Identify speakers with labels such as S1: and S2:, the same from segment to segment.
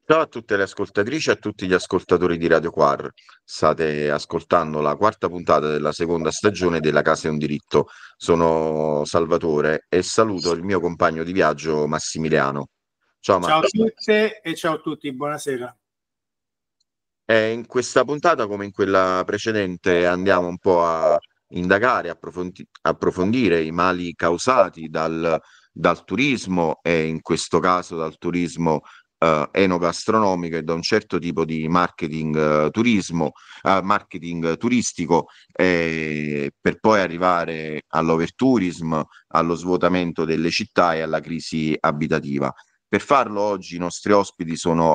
S1: Ciao a tutte le ascoltatrici e a tutti gli ascoltatori di Radio Quar. State ascoltando la quarta puntata della seconda stagione della Casa è un diritto. Sono Salvatore e saluto il mio compagno di viaggio Massimiliano. Ciao
S2: Ciao a
S1: Massimo.
S2: tutte e ciao a tutti, buonasera.
S1: In questa puntata, come in quella precedente, andiamo un po' a indagare, approfondire i mali causati dal turismo e in questo caso dal turismo enogastronomico e da un certo tipo di marketing turistico, per poi arrivare all'overtourism, allo svuotamento delle città e alla crisi abitativa. Per farlo oggi i nostri ospiti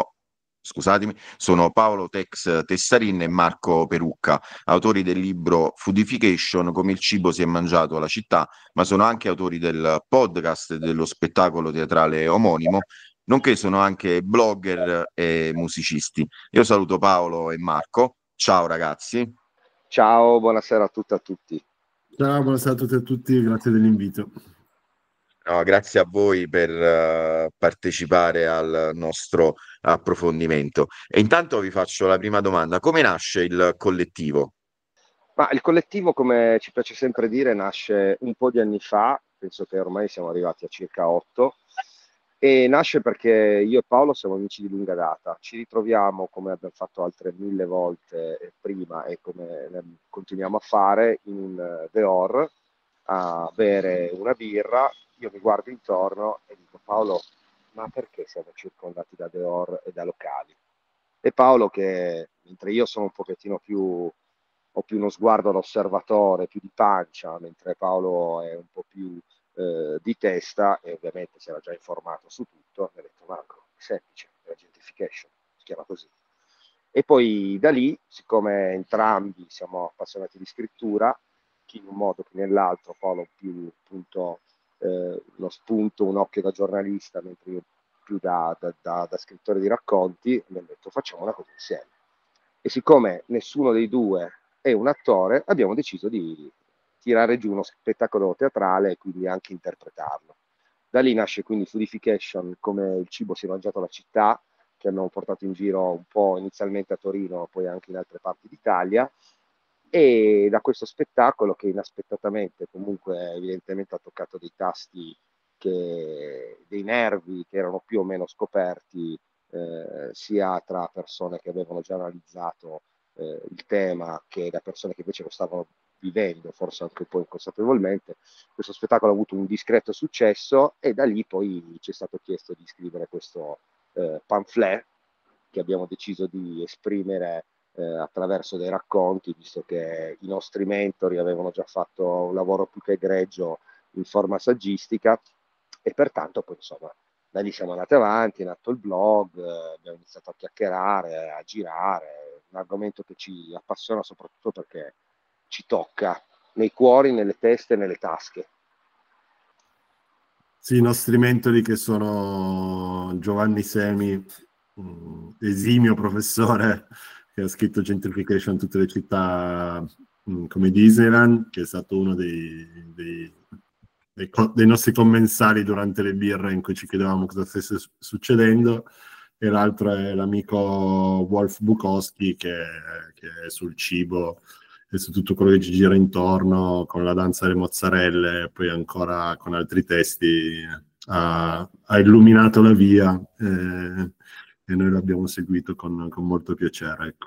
S1: sono Paolo Tex Tessarin e Marco Perucca, autori del libro Foodification, come il cibo si è mangiato la città, ma sono anche autori del podcast e dello spettacolo teatrale omonimo, nonché sono anche blogger e musicisti. Io saluto Paolo e Marco. Ciao ragazzi.
S3: Ciao, buonasera a tutte e a tutti.
S4: Ciao, buonasera a tutti e a tutti, grazie dell'invito.
S1: No, grazie a voi per partecipare al nostro approfondimento. E intanto vi faccio la prima domanda: come nasce il collettivo?
S3: Ma il collettivo, come ci piace sempre dire, nasce un po' di anni fa, penso che ormai siamo arrivati a circa 8, e nasce perché io e Paolo siamo amici di lunga data. Ci ritroviamo, come abbiamo fatto altre 1000 volte prima e come continuiamo a fare, in un dehors a bere una birra. Io mi guardo intorno e dico: Paolo, ma perché siamo circondati da dehors e da locali? E Paolo, che mentre io sono un pochettino più, ho più uno sguardo all'osservatore, più di pancia, mentre Paolo è un po' più di testa, e ovviamente si era già informato su tutto, mi ha detto: Marco, è semplice, è la gentrification, si chiama così. E poi da lì, siccome entrambi siamo appassionati di scrittura, chi in un modo che nell'altro, Paolo più appunto lo spunto, un occhio da giornalista, mentre io più da scrittore di racconti, abbiamo detto: facciamo una cosa insieme. E siccome nessuno dei due è un attore, abbiamo deciso di tirare giù uno spettacolo teatrale e quindi anche interpretarlo. Da lì nasce quindi Foodification, come il cibo si è mangiato la città, che abbiamo portato in giro un po' inizialmente a Torino, poi anche in altre parti d'Italia, e da questo spettacolo, che inaspettatamente comunque evidentemente ha toccato dei tasti, dei nervi che erano più o meno scoperti, sia tra persone che avevano già analizzato il tema che da persone che invece lo stavano vivendo, forse anche un po' inconsapevolmente. Questo spettacolo ha avuto un discreto successo e da lì poi ci è stato chiesto di scrivere questo pamphlet che abbiamo deciso di esprimere attraverso dei racconti, visto che i nostri mentori avevano già fatto un lavoro più che egregio in forma saggistica, e pertanto poi insomma da lì siamo andati avanti, è nato il blog, abbiamo iniziato a chiacchierare, a girare, un argomento che ci appassiona soprattutto perché ci tocca nei cuori, nelle teste e nelle tasche.
S4: Sì, i nostri mentori, che sono Giovanni Semi, esimio professore che ha scritto Gentrification in tutte le città, come Disneyland, che è stato uno dei nostri commensali durante le birre in cui ci chiedevamo cosa stesse succedendo, e l'altro è l'amico Wolf Bukowski, che è sul cibo e su tutto quello che ci gira intorno, con la danza delle mozzarelle, e poi ancora con altri testi ha illuminato la via, e noi l'abbiamo seguito con molto piacere, ecco.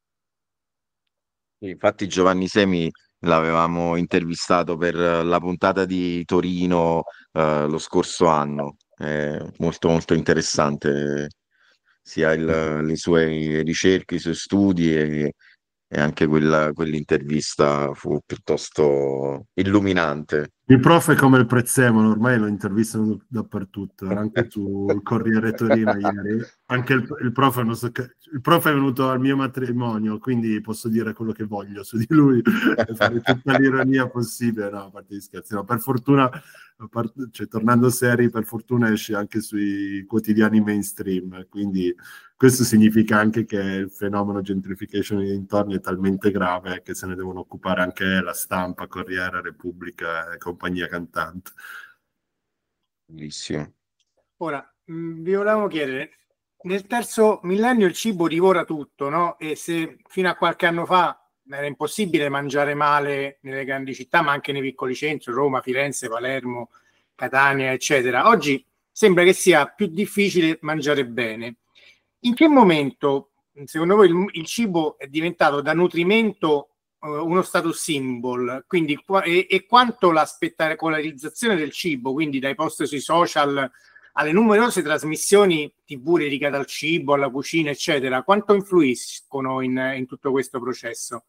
S1: Infatti Giovanni Semi l'avevamo intervistato per la puntata di Torino lo scorso anno. Molto molto interessante sia le sue ricerche, i suoi studi e anche quell'intervista fu piuttosto illuminante.
S4: Il prof è come il prezzemolo, ormai lo intervistano dappertutto, era anche sul Corriere Torino ieri. Anche il prof, non so il prof è venuto al mio matrimonio, quindi posso dire quello che voglio su di lui e fare tutta l'ironia possibile. No, a parte gli scherzi, no, per fortuna, cioè, tornando seri, per fortuna esce anche sui quotidiani mainstream, quindi questo significa anche che il fenomeno gentrification nei dintorni è talmente grave che se ne devono occupare anche La Stampa, Corriere, Repubblica e compagnia cantante.
S1: Bellissimo.
S2: Ora, vi volevamo chiedere, nel terzo millennio il cibo divora tutto, no? E se fino a qualche anno fa era impossibile mangiare male nelle grandi città, ma anche nei piccoli centri, Roma, Firenze, Palermo, Catania, eccetera, oggi sembra che sia più difficile mangiare bene. In che momento, secondo voi, il cibo è diventato da nutrimento uno status symbol, quindi e quanto la spettacolarizzazione del cibo, quindi dai post sui social alle numerose trasmissioni TV dedicate al cibo, alla cucina, eccetera, quanto influiscono in tutto questo processo?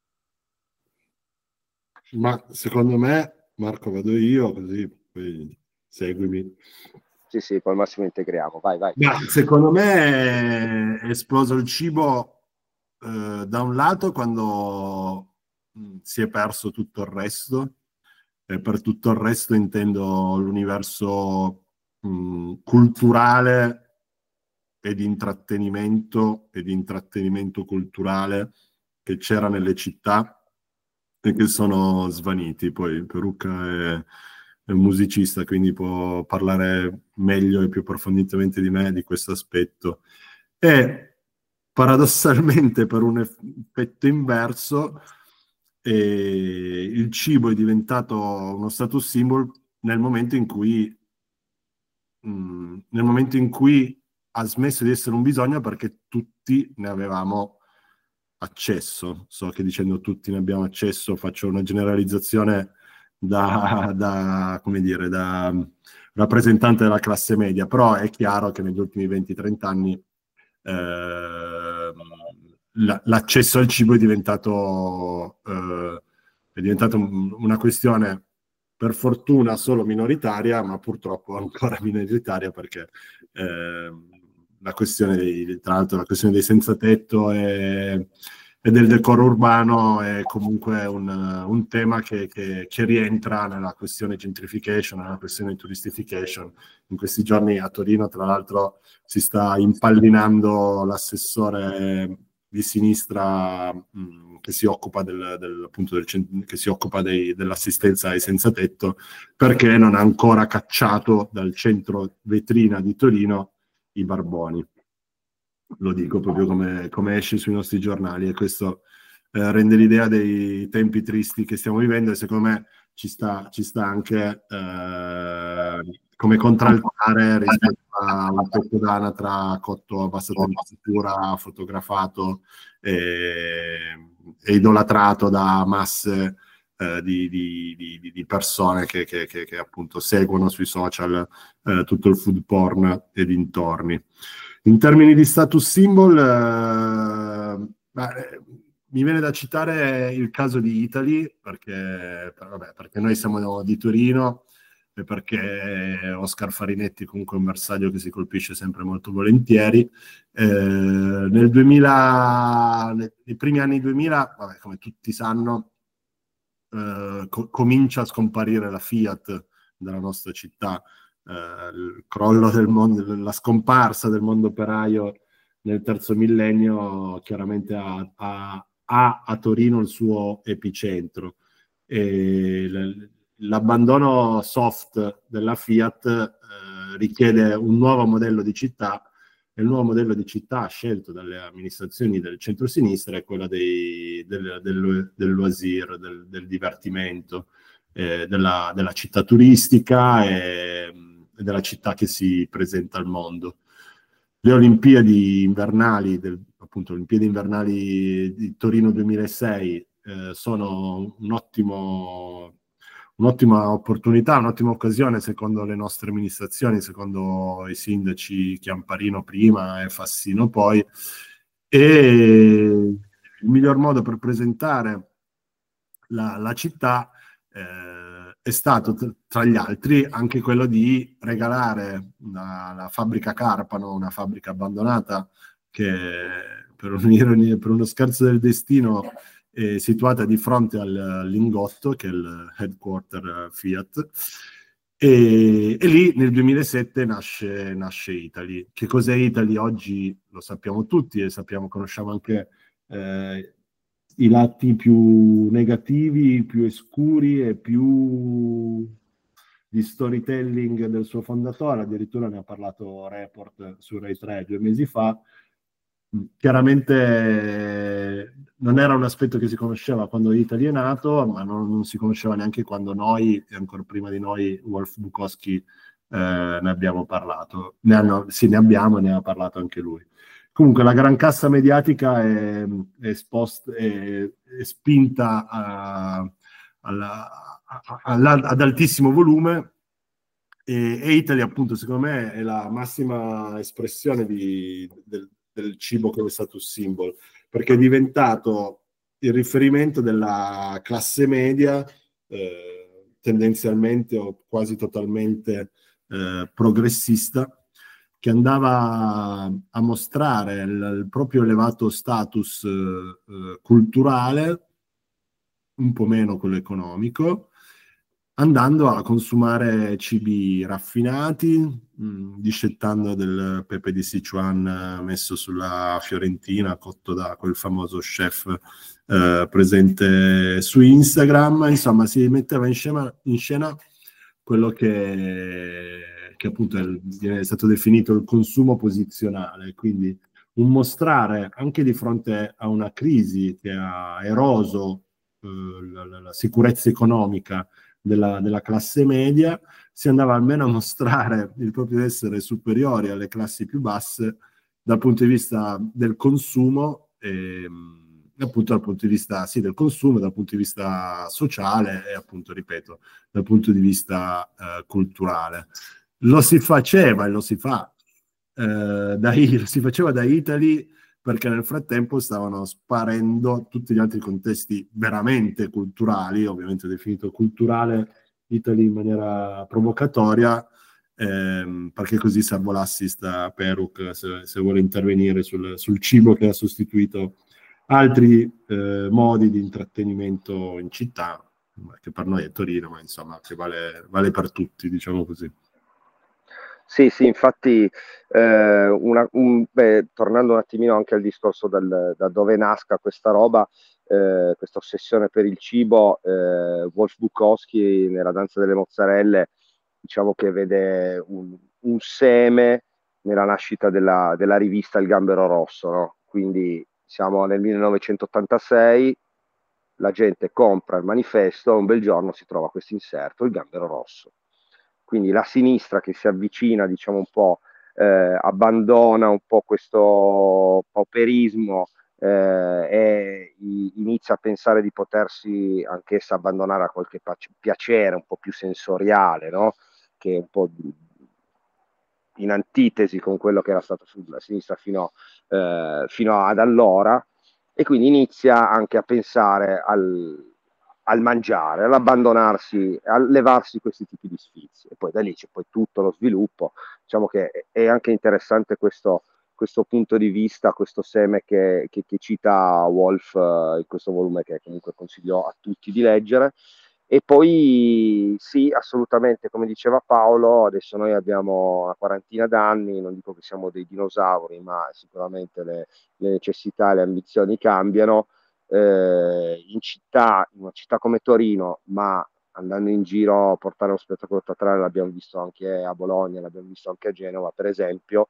S4: Ma secondo me, Marco, vado io, così poi seguimi.
S3: Sì, poi al massimo integriamo, vai.
S4: Ma secondo me è esploso il cibo da un lato quando si è perso tutto il resto, e per tutto il resto intendo l'universo culturale e di intrattenimento culturale che c'era nelle città e che sono svaniti. Poi Perucca è un musicista, quindi può parlare meglio e più approfonditamente di me di questo aspetto. E paradossalmente, per un effetto inverso, il cibo è diventato uno status symbol nel momento in cui ha smesso di essere un bisogno, perché tutti ne avevamo accesso. So che dicendo tutti ne abbiamo accesso faccio una generalizzazione da come dire, da rappresentante della classe media, però è chiaro che negli ultimi 20-30 anni l'accesso al cibo è diventato una questione per fortuna solo minoritaria, ma purtroppo ancora minoritaria, perché la questione tra l'altro la questione dei senza tetto e del decoro urbano è comunque un tema che rientra nella questione gentrification, nella questione touristification. In questi giorni a Torino, tra l'altro, si sta impallinando l'assessore di sinistra che si occupa che si occupa dell'assistenza ai senza tetto, perché non ha ancora cacciato dal centro vetrina di Torino i barboni. Lo dico proprio come esce sui nostri giornali, e questo rende l'idea dei tempi tristi che stiamo vivendo, e secondo me ci sta anche come contraltare rispetto a un petto d'anatra cotto a bassa temperatura, fotografato e idolatrato da masse di persone che appunto seguono sui social tutto il food porn e dintorni. In termini di status symbol, mi viene da citare il caso di Italy, perché noi siamo di Torino e perché Oscar Farinetti comunque è un bersaglio che si colpisce sempre molto volentieri. Nei primi anni 2000, come tutti sanno, comincia a scomparire la Fiat dalla nostra città. Il crollo del mondo, la scomparsa del mondo operaio nel terzo millennio chiaramente ha a Torino il suo epicentro, e l'abbandono soft della Fiat richiede un nuovo modello di città, e il nuovo modello di città scelto dalle amministrazioni del centro-sinistra è quello del loisir, del divertimento, della città turistica e della città che si presenta al mondo. Le Olimpiadi invernali, appunto, Olimpiadi invernali di Torino 2006 sono un'ottima opportunità, un'ottima occasione, secondo le nostre amministrazioni, secondo i sindaci Chiamparino prima e Fassino poi, e il miglior modo per presentare la città è stato, tra gli altri, anche quello di regalare la fabbrica Carpano, una fabbrica abbandonata che, per uno scherzo del destino, è situata di fronte al Lingotto, che è il headquarter Fiat, e lì nel 2007 nasce Italy. Che cos'è Italy oggi lo sappiamo tutti, e conosciamo anche i lati più negativi, più oscuri e più di storytelling del suo fondatore, addirittura ne ha parlato Report su Rai 3 2 mesi fa. Chiaramente non era un aspetto che si conosceva quando Italy è nato, ma non si conosceva neanche quando noi, e ancora prima di noi, Wolf Bukowski, ne abbiamo parlato. Ne abbiamo e ne ha parlato anche lui. Comunque la gran cassa mediatica è spinta ad altissimo volume, e Italy appunto secondo me è la massima espressione del cibo come status symbol, perché è diventato il riferimento della classe media, tendenzialmente o quasi totalmente progressista, che andava a mostrare il proprio elevato status culturale, un po' meno quello economico, andando a consumare cibi raffinati, discettando del pepe di Sichuan messo sulla fiorentina, cotto da quel famoso chef presente su Instagram. Insomma, si metteva in scena quello che appunto è stato definito il consumo posizionale, quindi un mostrare anche di fronte a una crisi che ha eroso la sicurezza economica della classe media, si andava almeno a mostrare il proprio essere superiori alle classi più basse dal punto di vista del consumo, appunto dal punto di vista del consumo, dal punto di vista sociale e appunto, ripeto, dal punto di vista culturale. Lo si faceva e lo si fa lo si faceva da Italy, perché nel frattempo stavano sparendo tutti gli altri contesti veramente culturali, ovviamente definito culturale Italy in maniera provocatoria, perché così servo l'assist a Peruk se vuole intervenire sul cibo che ha sostituito altri modi di intrattenimento in città, che per noi è Torino, ma insomma che vale per tutti, diciamo così.
S3: Sì, infatti, tornando un attimino anche al discorso da dove nasca questa roba, questa ossessione per il cibo, Wolf Bukowski nella Danza delle mozzarelle, diciamo che vede un seme nella nascita della rivista Il Gambero Rosso, no? Quindi siamo nel 1986, la gente compra il manifesto, un bel giorno si trova questo inserto, Il Gambero Rosso. Quindi la sinistra che si avvicina, diciamo un po', abbandona un po' questo pauperismo e inizia a pensare di potersi anch'essa abbandonare a qualche piacere un po' più sensoriale, no? Che è un po' in antitesi con quello che era stato sulla sinistra fino ad allora, e quindi inizia anche a pensare al mangiare, all'abbandonarsi, a levarsi questi tipi di sfizi, e poi da lì c'è poi tutto lo sviluppo. Diciamo che è anche interessante questo punto di vista, questo seme che cita Wolf in questo volume, che comunque consiglio a tutti di leggere. E poi sì, assolutamente, come diceva Paolo, adesso noi abbiamo una quarantina d'anni, non dico che siamo dei dinosauri, ma sicuramente le necessità e le ambizioni cambiano. In una città come Torino, ma andando in giro a portare uno spettacolo teatrale, l'abbiamo visto anche a Bologna, l'abbiamo visto anche a Genova, per esempio,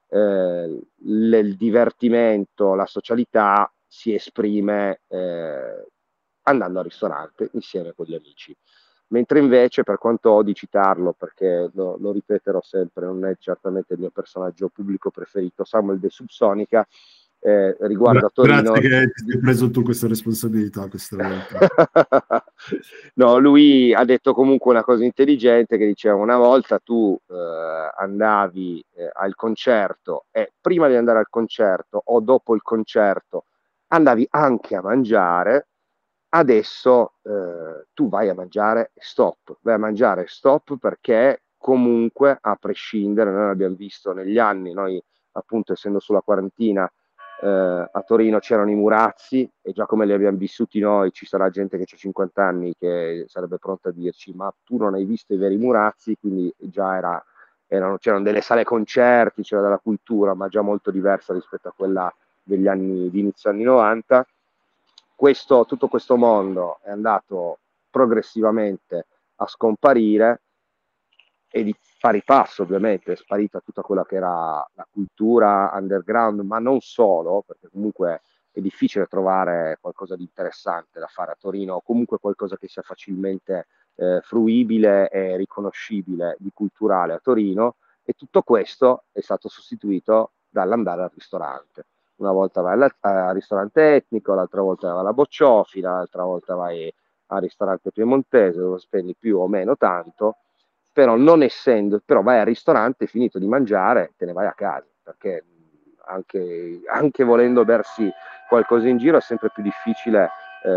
S3: il divertimento, la socialità si esprime andando al ristorante insieme con gli amici. Mentre invece, per quanto odi citarlo, perché lo ripeterò sempre, non è certamente il mio personaggio pubblico preferito, Samuel De Subsonica, riguardo a Torino.
S4: Grazie che ti hai preso tu questa responsabilità questa volta.
S3: No, lui ha detto comunque una cosa intelligente, che diceva: una volta tu andavi al concerto e prima di andare al concerto o dopo il concerto andavi anche a mangiare. Adesso tu vai a mangiare stop, perché comunque, a prescindere, noi l'abbiamo visto negli anni, noi appunto essendo sulla quarantina a Torino c'erano i Murazzi, e già come li abbiamo vissuti noi, ci sarà gente che ha 50 anni che sarebbe pronta a dirci: ma tu non hai visto i veri Murazzi? Quindi già c'erano delle sale concerti, c'era della cultura, ma già molto diversa rispetto a quella degli anni di inizio anni 90. Tutto questo mondo è andato progressivamente a scomparire, e di pari passo ovviamente è sparita tutta quella che era la cultura underground, ma non solo, perché comunque è difficile trovare qualcosa di interessante da fare a Torino, o comunque qualcosa che sia facilmente fruibile e riconoscibile di culturale a Torino, e tutto questo è stato sostituito dall'andare al ristorante. Una volta vai al ristorante etnico, l'altra volta vai alla bocciofila, l'altra volta vai al ristorante piemontese dove spendi più o meno tanto, però non essendo, però vai al ristorante, finito di mangiare, te ne vai a casa, perché anche volendo bersi qualcosa in giro è sempre più difficile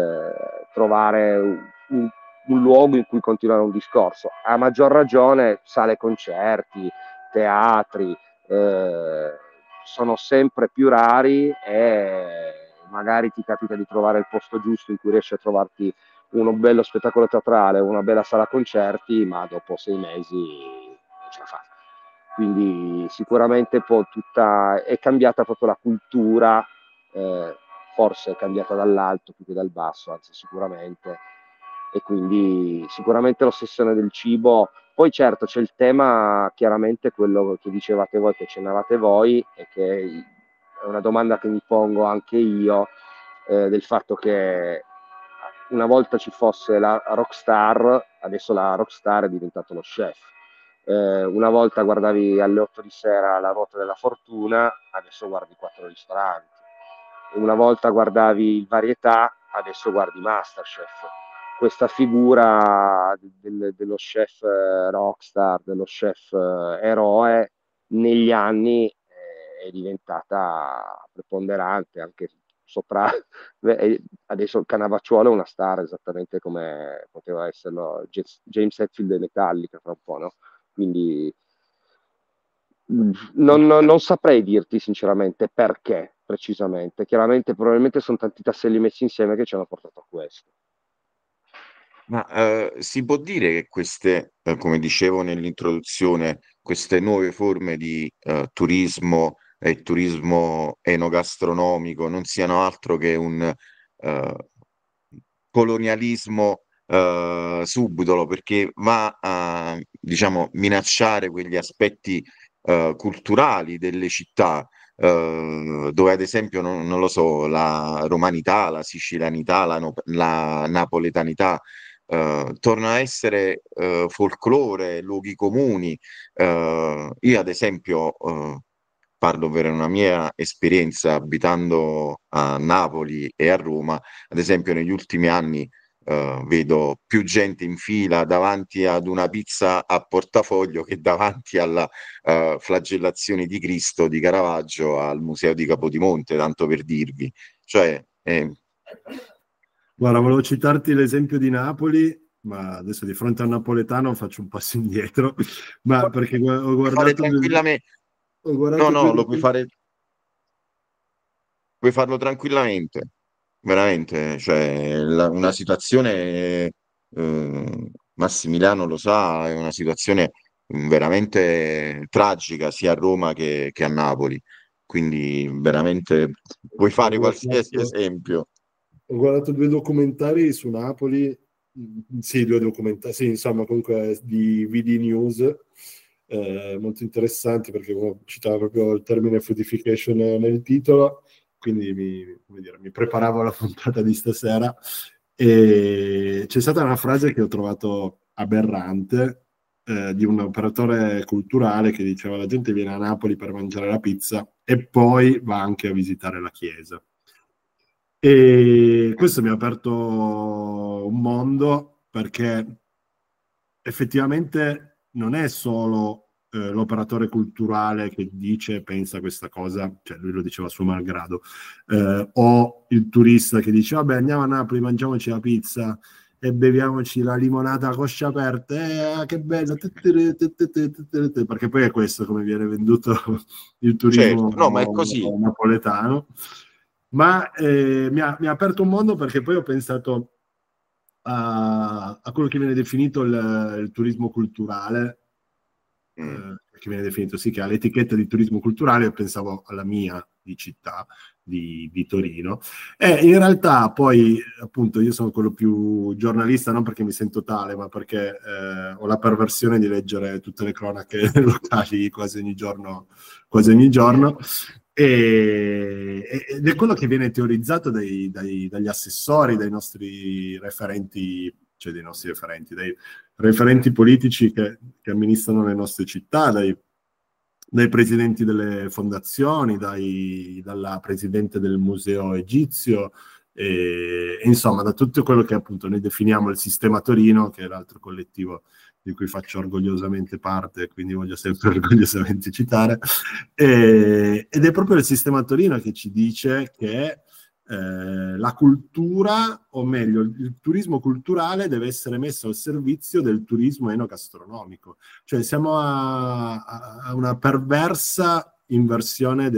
S3: trovare un luogo in cui continuare un discorso. A maggior ragione sale concerti, teatri, sono sempre più rari e magari ti capita di trovare il posto giusto in cui riesci a trovarti uno bello spettacolo teatrale, una bella sala concerti, ma dopo 6 mesi non ce la fa. Quindi sicuramente è cambiata proprio la cultura, forse è cambiata dall'alto più che dal basso, anzi sicuramente, e quindi sicuramente l'ossessione del cibo. Poi certo c'è il tema, chiaramente quello che dicevate voi, che accennavate voi, e che è una domanda che mi pongo anche io, del fatto che una volta ci fosse la rockstar, adesso la rockstar è diventato lo chef. Una volta guardavi alle 8 di sera La ruota della fortuna, adesso guardi 4 ristoranti. Una volta guardavi il Varietà, adesso guardi Masterchef. Questa figura dello chef rockstar, dello chef eroe, negli anni è diventata preponderante, anche sopra. Adesso il Cannavacciuolo è una star, esattamente come poteva esserlo James Hetfield e Metallica fra un po', no? Quindi non saprei dirti sinceramente perché precisamente. Chiaramente probabilmente sono tanti tasselli messi insieme che ci hanno portato a questo.
S1: Ma si può dire che queste, come dicevo nell'introduzione, queste nuove forme di turismo e turismo enogastronomico non siano altro che un colonialismo subdolo, perché va a, diciamo, minacciare quegli aspetti culturali delle città, dove ad esempio, non lo so, la romanità, la sicilianità, la napoletanità torna a essere folklore, luoghi comuni. Io ad esempio parlo per una mia esperienza abitando a Napoli e a Roma, ad esempio negli ultimi anni vedo più gente in fila davanti ad una pizza a portafoglio che davanti alla flagellazione di Cristo di Caravaggio al Museo di Capodimonte, tanto per dirvi. Cioè,
S4: Guarda, volevo citarti l'esempio di Napoli, ma adesso di fronte al napoletano faccio un passo indietro, ma perché ho guardato
S1: tranquillamente. No, lo puoi fare. Puoi farlo tranquillamente, veramente. Cioè, una situazione, Massimiliano lo sa, è una situazione veramente tragica sia a Roma che a Napoli. Quindi veramente puoi fare qualsiasi esempio.
S4: Ho guardato 2 documentari su Napoli, sì, 2 documentari, sì, insomma, comunque di VD News, molto interessanti perché citava proprio il termine foodification nel titolo, quindi mi preparavo alla puntata di stasera e c'è stata una frase che ho trovato aberrante di un operatore culturale che diceva: la gente viene a Napoli per mangiare la pizza e poi va anche a visitare la chiesa. E questo mi ha aperto un mondo, perché effettivamente non è solo l'operatore culturale che dice e pensa questa cosa, cioè lui lo diceva a suo malgrado, o il turista che dice vabbè, andiamo a Napoli, mangiamoci la pizza e beviamoci la limonata a coscia aperta, che bello, perché poi è questo come viene venduto il turismo,
S1: certo, no, ma è così.
S4: Napoletano. Ma mi ha aperto un mondo, perché poi ho pensato a quello che viene definito il turismo culturale, che viene definito, sì, che ha l'etichetta di turismo culturale. Io pensavo alla mia di città di Torino. E in realtà poi, appunto, io sono quello più giornalista, non perché mi sento tale, ma perché ho la perversione di leggere tutte le cronache locali quasi ogni giorno. Ed è quello che viene teorizzato dagli assessori, dai nostri referenti, cioè dai referenti politici che amministrano le nostre città, dai presidenti delle fondazioni, dalla presidente del museo egizio, e insomma da tutto quello che appunto noi definiamo il sistema Torino, che è l'altro collettivo di cui faccio orgogliosamente parte, quindi voglio sempre orgogliosamente citare, ed è proprio il sistema Torino che ci dice che la cultura, o meglio, il turismo culturale deve essere messo al servizio del turismo enogastronomico. Cioè siamo a una perversa inversione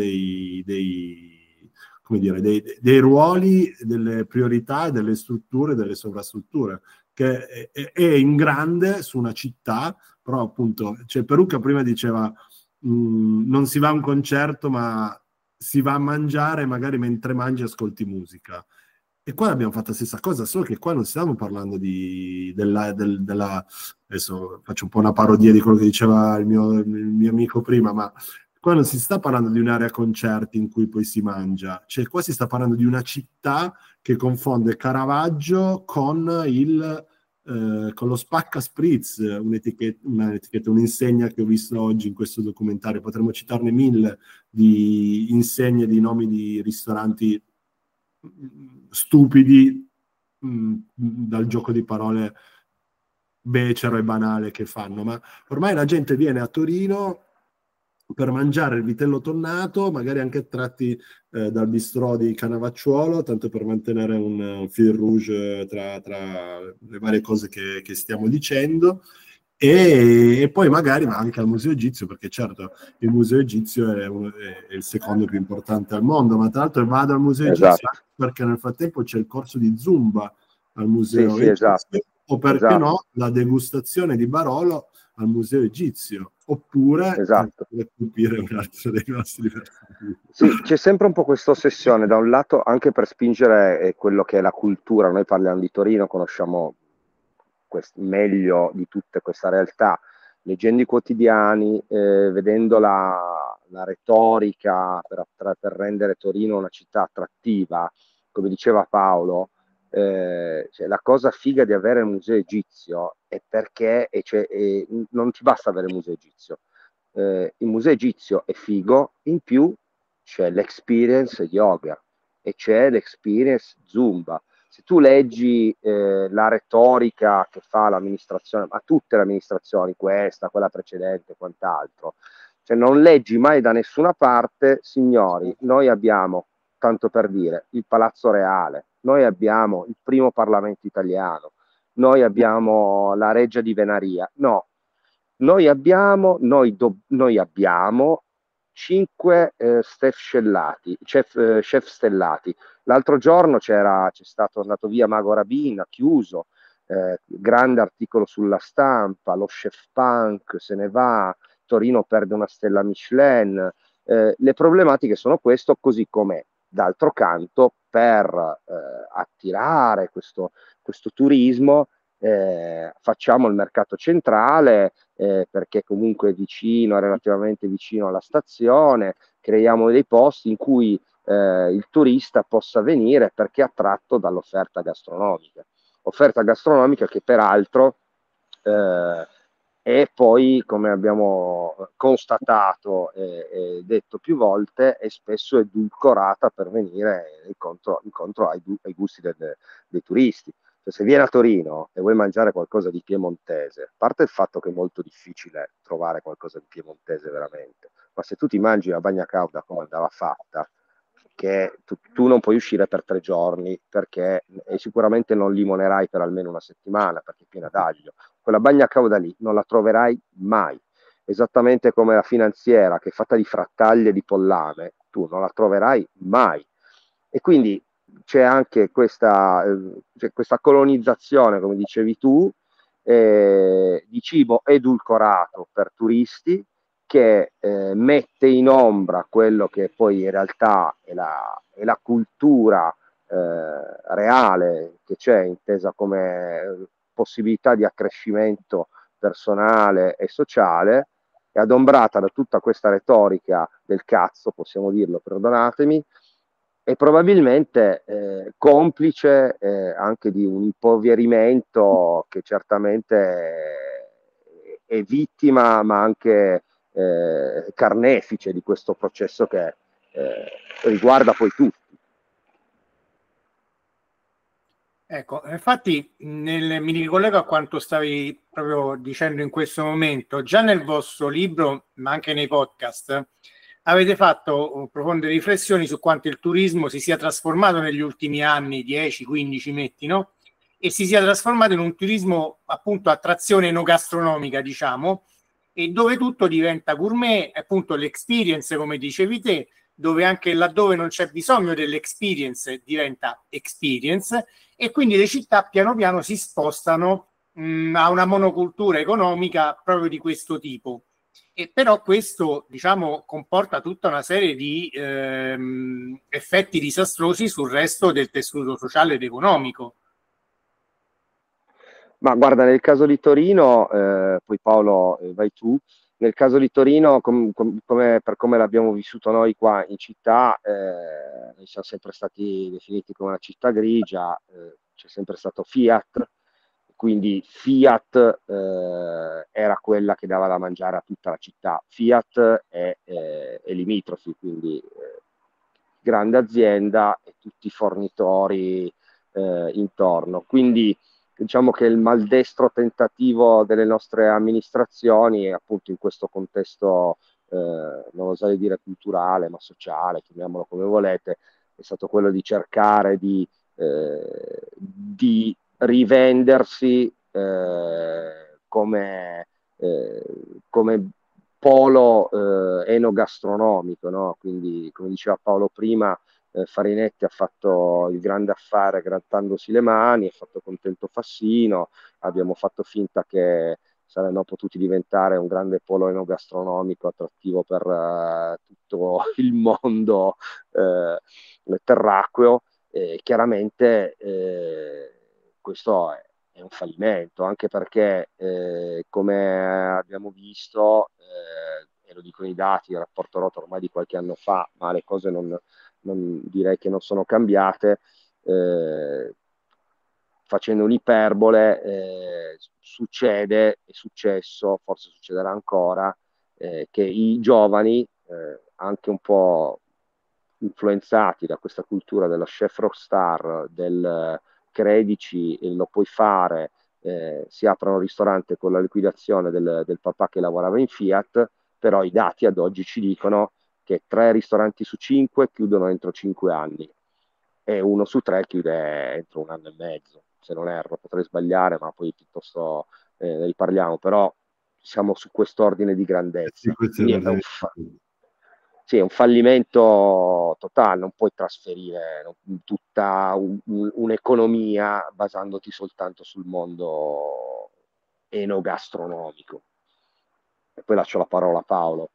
S4: come dire, dei ruoli, delle priorità, delle strutture, delle sovrastrutture, che è in grande su una città, però appunto, cioè Perucca prima diceva non si va a un concerto, ma si va a mangiare, magari mentre mangi ascolti musica. E qua abbiamo fatto la stessa cosa, solo che qua non stiamo parlando della adesso faccio un po' una parodia di quello che diceva il mio amico prima, ma qua non si sta parlando di un'area concerti in cui poi si mangia, cioè qua si sta parlando di una città che confonde Caravaggio con lo spacca spritz, un'insegna che ho visto oggi in questo documentario. Potremmo citarne 1000 di insegne, di nomi di ristoranti stupidi, dal gioco di parole becero e banale che fanno, ma ormai la gente viene a Torino per mangiare il vitello tonnato, magari anche tratti dal bistrò di Canavacciuolo, tanto per mantenere un fil rouge tra le varie cose che stiamo dicendo, e poi magari va anche al Museo Egizio, perché certo il Museo Egizio è il secondo più importante al mondo, ma tra l'altro vado al Museo Egizio perché nel frattempo c'è il corso di Zumba al Museo Egizio,
S3: esatto.
S4: o perché no, la degustazione di Barolo al Museo Egizio, oppure per colpire un altro dei nostri personaggi.
S3: Sì, c'è sempre un po' questa ossessione, da un lato anche per spingere quello che è la cultura. Noi parliamo di Torino, conosciamo meglio di tutte questa realtà, leggendo i quotidiani, vedendo la retorica per rendere Torino una città attrattiva, come diceva Paolo. Cioè, la cosa figa di avere il Museo Egizio è perché non ti basta avere il Museo Egizio. Il Museo Egizio è figo, in più c'è l'experience yoga e c'è l'experience Zumba. Se tu leggi la retorica che fa l'amministrazione, ma tutte le amministrazioni, questa, quella precedente, quant'altro, cioè non leggi mai da nessuna parte: signori, noi abbiamo, tanto per dire, il Palazzo Reale, noi abbiamo il primo Parlamento italiano, noi abbiamo la Reggia di Venaria. No, noi abbiamo 5 chef stellati. L'altro giorno c'è stato andato via Mago Rabin, chiuso, grande articolo sulla Stampa, lo chef punk se ne va, Torino perde una stella Michelin. Le problematiche sono questo, così come d'altro canto per attirare questo turismo facciamo il mercato centrale, perché comunque è relativamente vicino alla stazione, creiamo dei posti in cui il turista possa venire perché è attratto dall'offerta gastronomica che peraltro è poi, come abbiamo constatato e detto più volte, è spesso edulcorata per venire incontro ai gusti dei turisti. Cioè, se vieni a Torino e vuoi mangiare qualcosa di piemontese, a parte il fatto che è molto difficile trovare qualcosa di piemontese veramente, ma se tu ti mangi la bagna cauda come andava fatta, che tu non puoi uscire per 3 giorni, perché e sicuramente non limonerai per almeno una settimana, perché è piena d'aglio. Quella bagna cauda lì non la troverai mai. Esattamente come la finanziera, che è fatta di frattaglie di pollame, tu non la troverai mai. E quindi c'è anche questa colonizzazione, come dicevi tu, di cibo edulcorato per turisti, che mette in ombra quello che poi in realtà è la cultura reale che c'è, intesa come possibilità di accrescimento personale e sociale, è adombrata da tutta questa retorica del cazzo, possiamo dirlo, perdonatemi, e probabilmente complice anche di un impoverimento che certamente è vittima, ma anche carnefice di questo processo che riguarda poi tutti.
S2: Ecco, infatti mi ricollego a quanto stavi proprio dicendo in questo momento. Già nel vostro libro, ma anche nei podcast, avete fatto profonde riflessioni su quanto il turismo si sia trasformato negli ultimi anni, 10, 15 metti, no? E si sia trasformato in un turismo appunto a trazione enogastronomica, diciamo, e dove tutto diventa gourmet, appunto l'experience, come dicevi te, dove anche laddove non c'è bisogno dell'experience diventa experience, e quindi le città piano piano si spostano a una monocultura economica proprio di questo tipo. E però questo, diciamo, comporta tutta una serie di effetti disastrosi sul resto del tessuto sociale ed economico.
S3: Ma guarda, nel caso di Torino, poi Paolo vai tu, nel caso di Torino, per come l'abbiamo vissuto noi qua in città, noi siamo sempre stati definiti come una città grigia, c'è sempre stato Fiat, quindi Fiat era quella che dava da mangiare a tutta la città. Fiat è limitrofi, quindi grande azienda e tutti i fornitori intorno. Quindi diciamo che il maldestro tentativo delle nostre amministrazioni, appunto in questo contesto, non oserei dire culturale, ma sociale, chiamiamolo come volete, è stato quello di cercare di rivendersi come polo enogastronomico, no? Quindi, come diceva Paolo prima, Farinetti ha fatto il grande affare grattandosi le mani, ha fatto contento Fassino, abbiamo fatto finta che saremmo potuti diventare un grande polo enogastronomico attrattivo per tutto il mondo terracqueo. Chiaramente questo è un fallimento, anche perché come abbiamo visto, e lo dicono i dati, il rapporto Rota ormai di qualche anno fa, ma le cose non direi che non sono cambiate, facendo un'iperbole, è successo, forse succederà ancora, che i giovani, anche un po' influenzati da questa cultura dello chef rockstar, del credici e lo puoi fare, si aprono un ristorante con la liquidazione del papà che lavorava in Fiat, però i dati ad oggi ci dicono che 3 ristoranti su 5 chiudono entro 5 anni e 1 su 3 chiude entro 1 anno e mezzo, se non erro, potrei sbagliare, ma poi piuttosto ne riparliamo, però siamo su quest'ordine di grandezza. Quindi è un fallimento totale, non puoi trasferire tutta un'economia basandoti soltanto sul mondo enogastronomico. E poi lascio la parola a Paolo.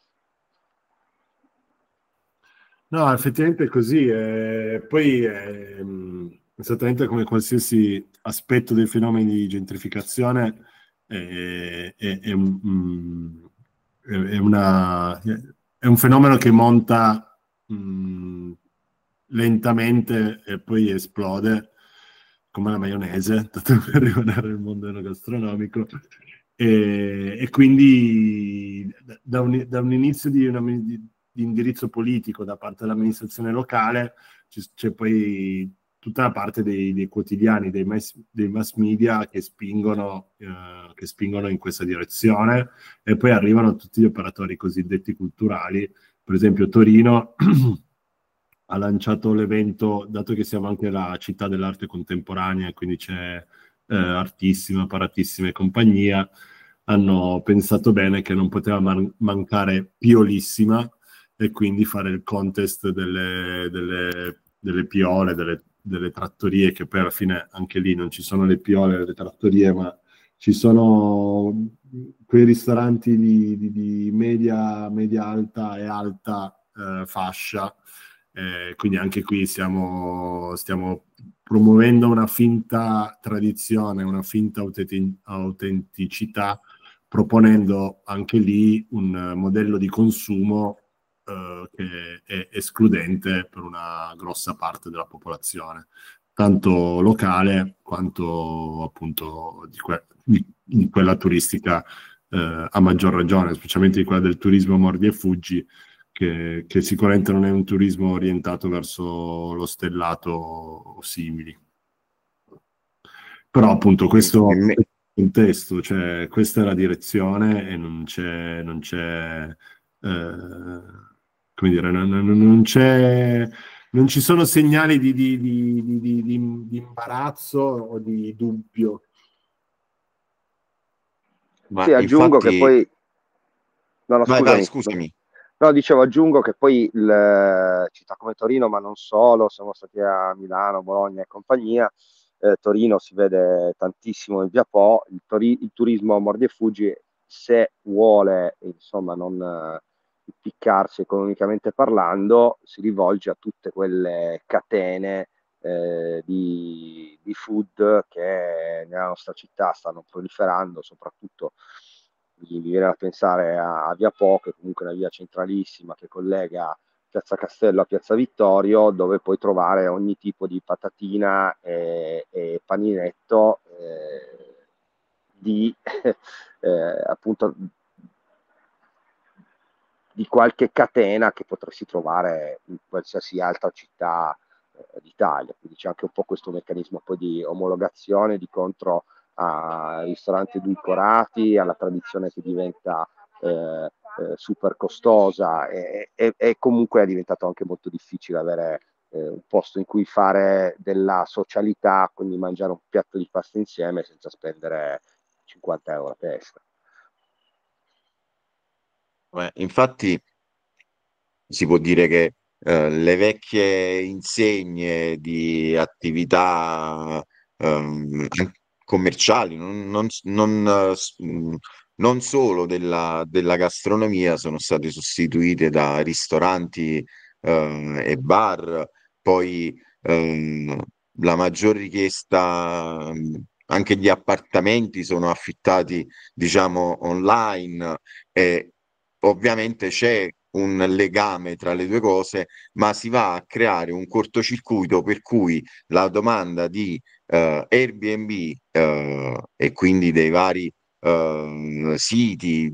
S4: No, effettivamente è così. Poi esattamente come qualsiasi aspetto dei fenomeni di gentrificazione è un fenomeno che monta lentamente e poi esplode come la maionese, tanto per rimanere nel mondo enogastronomico. E quindi da un inizio di indirizzo politico da parte dell'amministrazione locale c'è poi tutta la parte dei quotidiani, dei mass media che spingono in questa direzione, e poi arrivano tutti gli operatori cosiddetti culturali. Per esempio Torino ha lanciato l'evento, dato che siamo anche la città dell'arte contemporanea, quindi c'è artissima, apparatissima e compagnia, hanno pensato bene che non poteva mancare Piolissima, e quindi fare il contest delle piole, delle trattorie, che poi alla fine anche lì non ci sono le piole, le trattorie, ma ci sono quei ristoranti di media alta e alta fascia. Quindi anche qui stiamo promuovendo una finta tradizione, una finta autenticità, proponendo anche lì un modello di consumo che è escludente per una grossa parte della popolazione, tanto locale quanto appunto di quella turistica, a maggior ragione, specialmente di quella del turismo mordi e fuggi, che sicuramente non è un turismo orientato verso lo stellato o simili. Però appunto questo è il contesto, cioè questa è la direzione e non c'è come dire, non ci sono segnali di imbarazzo o di dubbio.
S1: Ma
S3: Sì, aggiungo che
S1: infatti,
S3: poi... No, no,
S1: vai,
S3: scusami.
S1: scusami.
S3: No, dicevo, aggiungo che poi città come Torino, ma non solo, siamo stati a Milano, Bologna e compagnia. Torino si vede tantissimo in Via Po, il turismo a mordi e fuggi, se vuole, insomma, non impiccarsi economicamente parlando, si rivolge a tutte quelle catene di food che nella nostra città stanno proliferando, soprattutto mi viene da pensare a Via Po, che comunque è una via centralissima che collega Piazza Castello a Piazza Vittorio, dove puoi trovare ogni tipo di patatina e paninetto di appunto di qualche catena che potresti trovare in qualsiasi altra città d'Italia. Quindi c'è anche un po' questo meccanismo poi di omologazione, di contro a ristoranti edulcorati, alla tradizione che diventa super costosa e comunque è diventato anche molto difficile avere un posto in cui fare della socialità, quindi mangiare un piatto di pasta insieme senza spendere 50 euro a testa.
S1: Infatti si può dire che le vecchie insegne di attività commerciali, non solo della gastronomia, sono state sostituite da ristoranti e bar, poi la maggior richiesta, anche gli appartamenti sono affittati, diciamo, online e ovviamente c'è un legame tra le due cose, ma si va a creare un cortocircuito per cui la domanda di Airbnb e quindi dei vari siti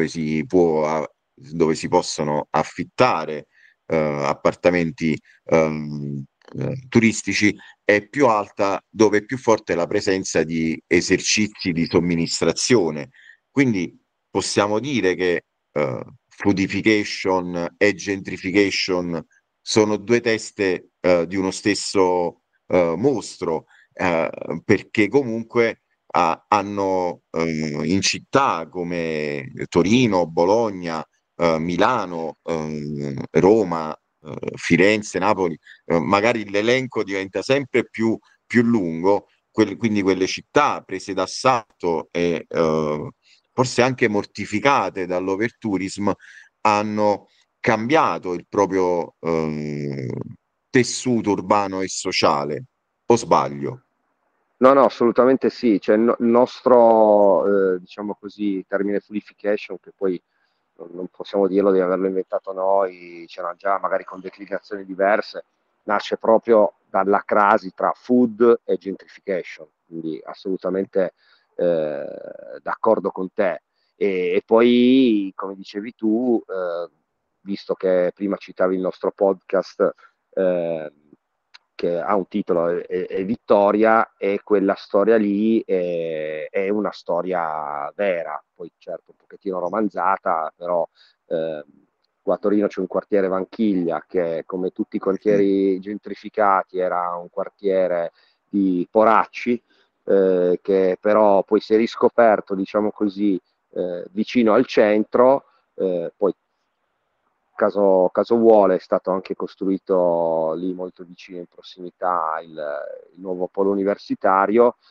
S1: dove si possono affittare appartamenti turistici è più alta, dove è più forte la presenza di esercizi di somministrazione. Quindi possiamo dire che foodification e gentrification sono due teste di uno stesso mostro, perché comunque hanno in città come Torino, Bologna, Milano, Roma, Firenze, Napoli, magari l'elenco diventa sempre più lungo, quindi quelle città prese d'assalto e forse anche mortificate dall'overtourism hanno cambiato il proprio tessuto urbano e sociale, o sbaglio?
S3: No, no, assolutamente sì. Cioè, il nostro, diciamo così, termine foodification, che poi non possiamo dirlo di averlo inventato noi, c'erano già magari con declinazioni diverse, nasce proprio dalla crasi tra food e gentrification, quindi assolutamente d'accordo con te. E poi, come dicevi tu, visto che prima citavi il nostro podcast, eh, che ha un titolo, è Vittoria, e quella storia lì è una storia vera, poi certo un pochettino romanzata, però qua a Torino c'è un quartiere Vanchiglia che, come tutti i quartieri gentrificati, era un quartiere di poracci, che però poi si è riscoperto, diciamo così, vicino al centro. Poi caso vuole è stato anche costruito lì molto vicino, in prossimità, il nuovo polo universitario,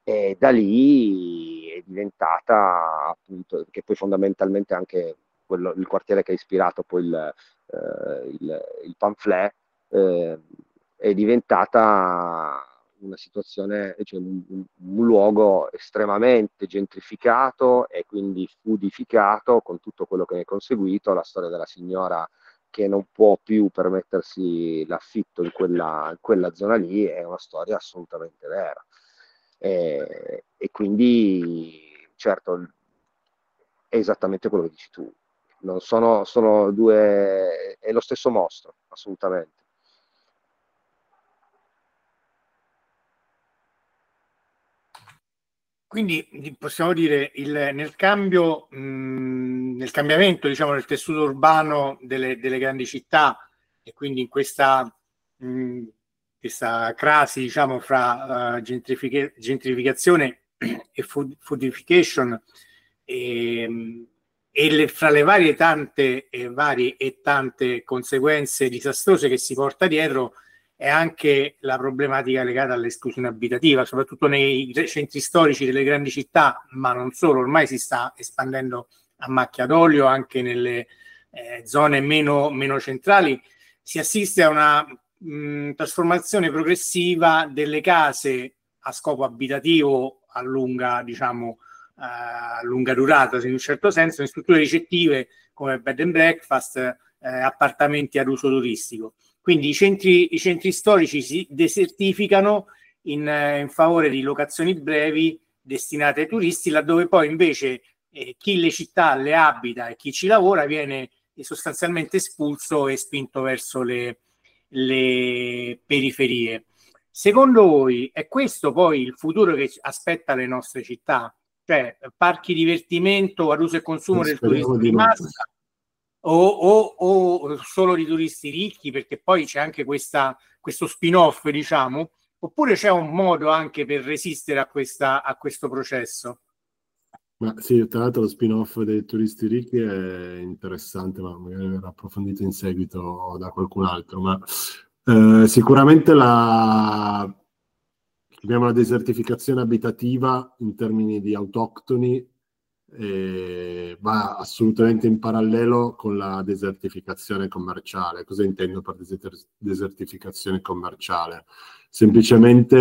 S3: E da lì è diventata, appunto, che poi fondamentalmente anche il quartiere che ha ispirato poi il pamphlet, è diventata una situazione, cioè un luogo estremamente gentrificato e quindi foodificato, con tutto quello che ne è conseguito. La storia della signora che non può più permettersi l'affitto in quella zona lì è una storia assolutamente vera. E quindi, certo, è esattamente quello che dici tu. Non sono due, è lo stesso mostro, assolutamente.
S2: Quindi possiamo dire nel cambiamento, diciamo, del tessuto urbano delle grandi città, e quindi in questa crasi, diciamo, fra gentrificazione e foodification, fra le varie tante conseguenze disastrose che si porta dietro, è anche la problematica legata all'esclusione abitativa, soprattutto nei centri storici delle grandi città, ma non solo. Ormai si sta espandendo a macchia d'olio anche nelle zone meno centrali. Si assiste a una trasformazione progressiva delle case a scopo abitativo a lunga durata, in un certo senso, in strutture ricettive come bed and breakfast, appartamenti ad uso turistico. Quindi i centri storici si desertificano in favore di locazioni brevi destinate ai turisti, laddove poi invece chi le città le abita e chi ci lavora viene sostanzialmente espulso e spinto verso le periferie. Secondo voi è questo poi il futuro che aspetta le nostre città? Cioè parchi divertimento ad uso e consumo del turismo di massa? O solo di turisti ricchi, perché poi c'è anche questo spin-off, diciamo, oppure c'è un modo anche per resistere a questo processo?
S4: Ma sì, tra l'altro lo spin-off dei turisti ricchi è interessante, ma magari verrà approfondito in seguito da qualcun altro. Ma sicuramente chiamiamola desertificazione abitativa in termini di autoctoni va assolutamente in parallelo con la desertificazione commerciale. Cosa intendo per desertificazione commerciale? Semplicemente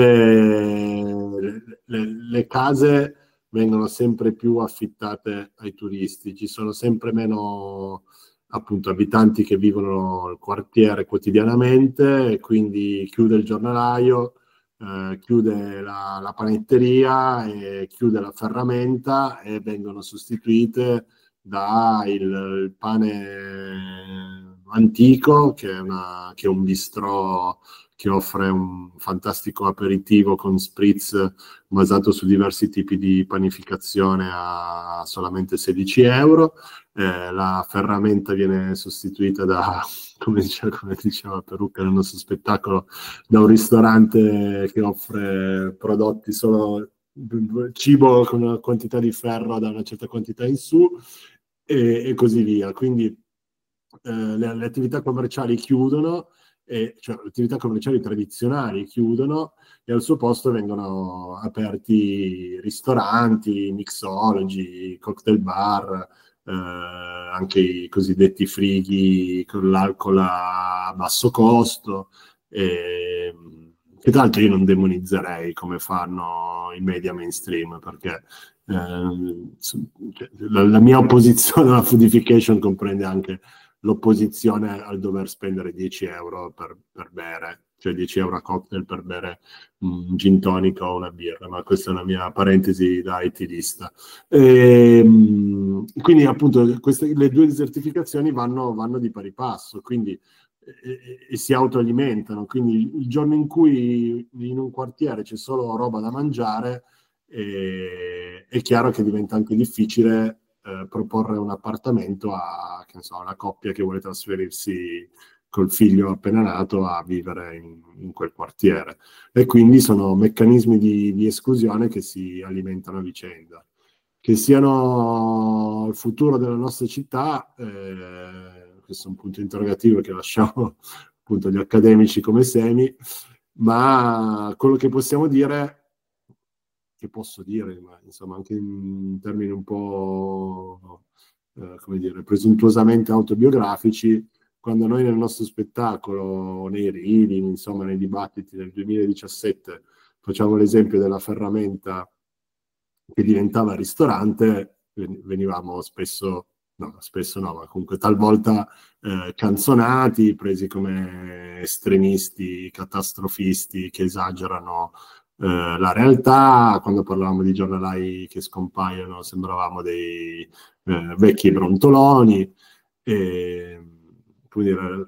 S4: le case vengono sempre più affittate ai turisti, ci sono sempre meno appunto abitanti che vivono il quartiere quotidianamente, e quindi chiude il giornalaio, chiude la panetteria e chiude la ferramenta, e vengono sostituite da il pane antico, che è un bistrò che offre un fantastico aperitivo con spritz basato su diversi tipi di panificazione a solamente 16 euro. La ferramenta viene sostituita da, come diceva Perucca nel nostro spettacolo, da un ristorante che offre prodotti solo cibo con una quantità di ferro da una certa quantità in su, e così via. Quindi le attività commerciali chiudono, cioè le attività commerciali tradizionali chiudono, e al suo posto vengono aperti ristoranti, mixologi, cocktail bar, anche i cosiddetti frighi con l'alcol a basso costo, che tra l'altro io non demonizzerei come fanno i media mainstream, perché la mia opposizione alla foodification comprende anche l'opposizione al dover spendere 10 euro per bere, cioè 10 euro a cocktail per bere un gin tonic o una birra, ma questa è una mia parentesi da IT-lista. Quindi appunto le due desertificazioni vanno di pari passo, quindi e si autoalimentano. Quindi il giorno in cui in un quartiere c'è solo roba da mangiare, è chiaro che diventa anche difficile proporre un appartamento a, che ne so, una coppia che vuole trasferirsi col figlio appena nato a vivere in quel quartiere, e quindi sono meccanismi di esclusione che si alimentano a vicenda. Che siano il futuro della nostra città, questo è un punto interrogativo che lasciamo appunto agli accademici come Semi, ma quello che possiamo dire che posso dire, ma insomma anche in termini un po' come dire, presuntuosamente autobiografici, quando noi nel nostro spettacolo, nei reading, insomma nei dibattiti del 2017, facciamo l'esempio della ferramenta che diventava ristorante, venivamo spesso no, ma comunque talvolta canzonati, presi come estremisti, catastrofisti che esagerano la realtà. Quando parlavamo di giornalai che scompaiono sembravamo dei vecchi brontoloni. E, come dire,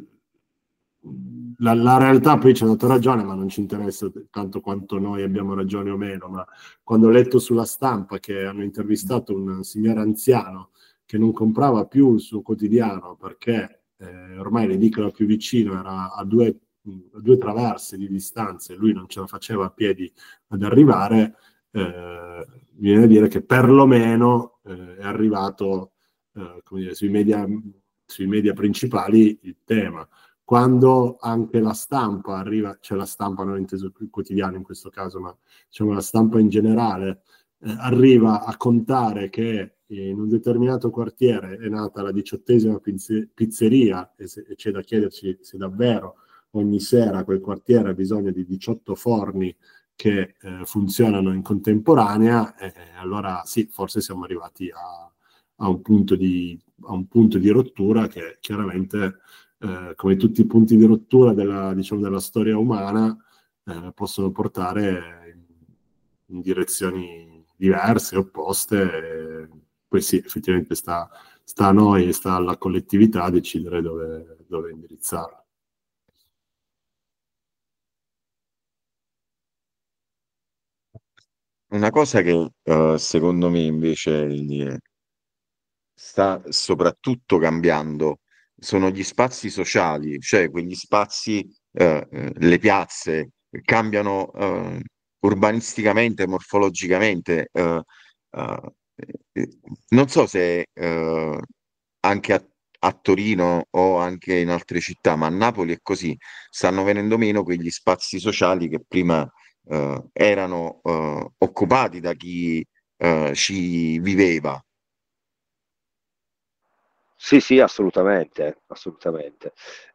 S4: la realtà poi ci ha dato ragione, ma non ci interessa tanto quanto noi abbiamo ragione o meno. Ma quando ho letto sulla stampa che hanno intervistato un signore anziano che non comprava più il suo quotidiano perché ormai l'edicola più vicino era a due traverse di distanza e lui non ce la faceva a piedi ad arrivare, viene a dire che perlomeno è arrivato come dire, sui media principali il tema. Quando anche la stampa arriva, cioè la stampa non inteso più quotidiano in questo caso, ma diciamo la stampa in generale, arriva a contare che in un determinato quartiere è nata la 18ª pizzeria e c'è da chiederci se davvero ogni sera quel quartiere ha bisogno di 18 forni che funzionano in contemporanea, allora sì, forse siamo arrivati a un punto di rottura che chiaramente, come tutti i punti di rottura della storia umana, possono portare in direzioni diverse, opposte. Poi sì, effettivamente sta a noi e sta alla collettività decidere dove indirizzarla.
S1: Una cosa che secondo me invece sta soprattutto cambiando sono gli spazi sociali, cioè quegli spazi, le piazze cambiano urbanisticamente, morfologicamente. Non so se anche a Torino o anche in altre città, ma a Napoli è così, stanno venendo meno quegli spazi sociali che prima erano occupati da chi ci viveva.
S3: Sì, sì, assolutamente, assolutamente.